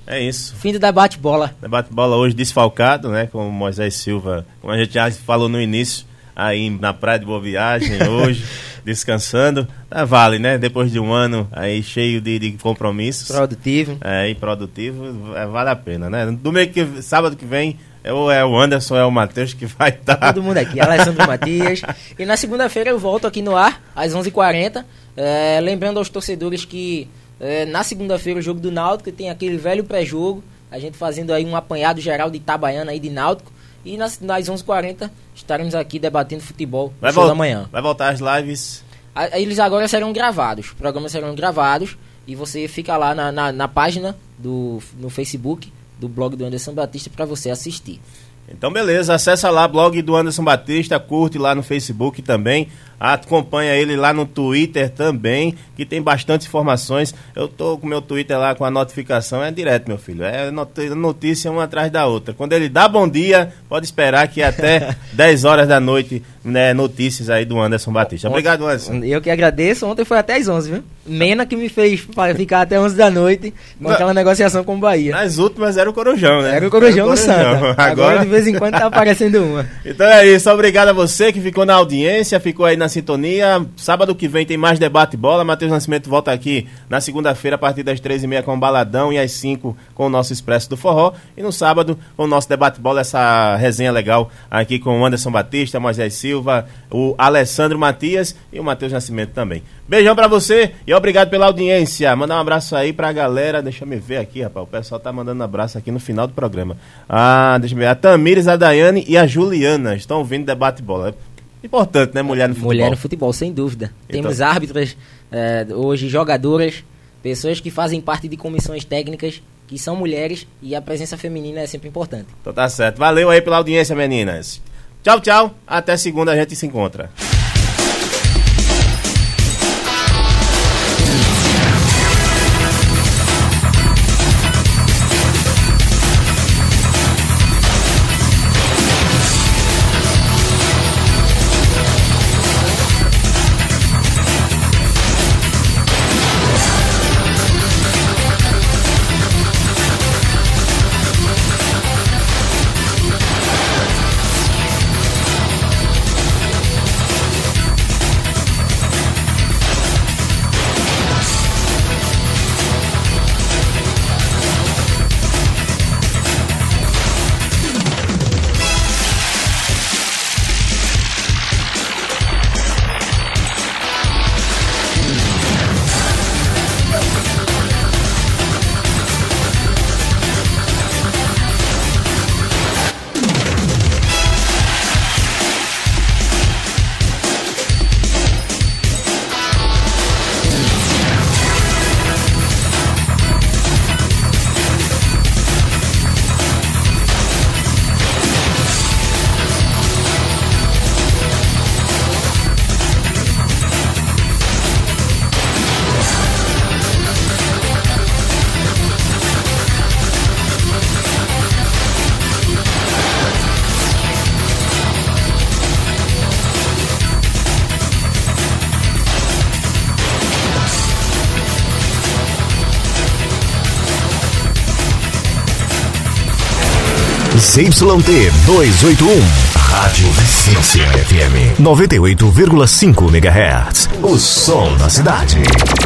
É isso. Fim do debate bola. Debate bola hoje desfalcado, né? Com o Moisés Silva, como a gente já falou no início, aí na Praia de Boa Viagem, hoje, descansando. Vale, né? Depois de um ano aí cheio de compromissos. Produtivo. E produtivo, vale a pena, né? Sábado que vem, ou é o Anderson ou é o Matheus que vai estar. Todo mundo aqui, Alessandro Matias. E na segunda-feira eu volto aqui no ar, às 11h40. Lembrando aos torcedores que na segunda-feira o jogo do Náutico tem aquele velho pré-jogo, a gente fazendo aí um apanhado geral de Itabaiana aí de Náutico. E nas 11h40 estaremos aqui debatendo futebol no show da manhã. Vai voltar as lives? Eles agora serão gravados, os programas serão gravados e você fica lá na página no Facebook do blog do Anderson Batista para você assistir. Então beleza, acessa lá o blog do Anderson Batista, curte lá no Facebook também, acompanha ele lá no Twitter também, que tem bastante informações. Eu tô com meu Twitter lá com a notificação, é direto, meu filho, é notícia uma atrás da outra. Quando ele dá bom dia, pode esperar que até 10 horas da noite, né, notícias aí do Anderson Batista. Obrigado, Anderson. Eu que agradeço, ontem foi até às 11, viu? Mena que me fez ficar até 11 da noite com aquela negociação com o Bahia. Nas últimas era o Corujão, né? Era o Corujão do Santa. Agora de vez em quando tá aparecendo uma. Então é isso, obrigado a você que ficou na audiência, ficou aí na sintonia. Sábado que vem tem mais debate bola. Matheus Nascimento volta aqui na segunda-feira a partir das 3h30 com o Baladão e às 5 com o nosso Expresso do Forró. E no sábado com o nosso debate bola, essa resenha legal aqui com o Anderson Batista, Moisés Silva, o Alessandro Matias e o Matheus Nascimento também. Beijão pra você e obrigado pela audiência. Mandar um abraço aí pra galera. Deixa eu ver aqui, rapaz. O pessoal tá mandando um abraço aqui no final do programa. Deixa eu ver. A Tamires, a Daiane e a Juliana estão ouvindo debate bola. Importante, né? Mulher no futebol. Mulher no futebol, sem dúvida. Então... Temos árbitras, hoje jogadoras, pessoas que fazem parte de comissões técnicas, que são mulheres, e a presença feminina é sempre importante. Então tá certo. Valeu aí pela audiência, meninas. Tchau, tchau. Até segunda a gente se encontra. ZYT 281, Rádio Vicência FM 98,5 MHz. O som da cidade.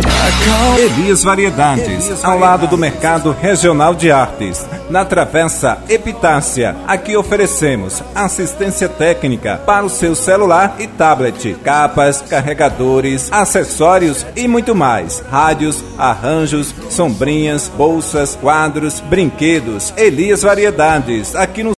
Elias Variedades, ao lado do Mercado Regional de Artes, na Travessa Epitácia. Aqui oferecemos assistência técnica para o seu celular e tablet, capas, carregadores, acessórios e muito mais. Rádios, arranjos, sombrinhas, bolsas, quadros, brinquedos. Elias Variedades, aqui no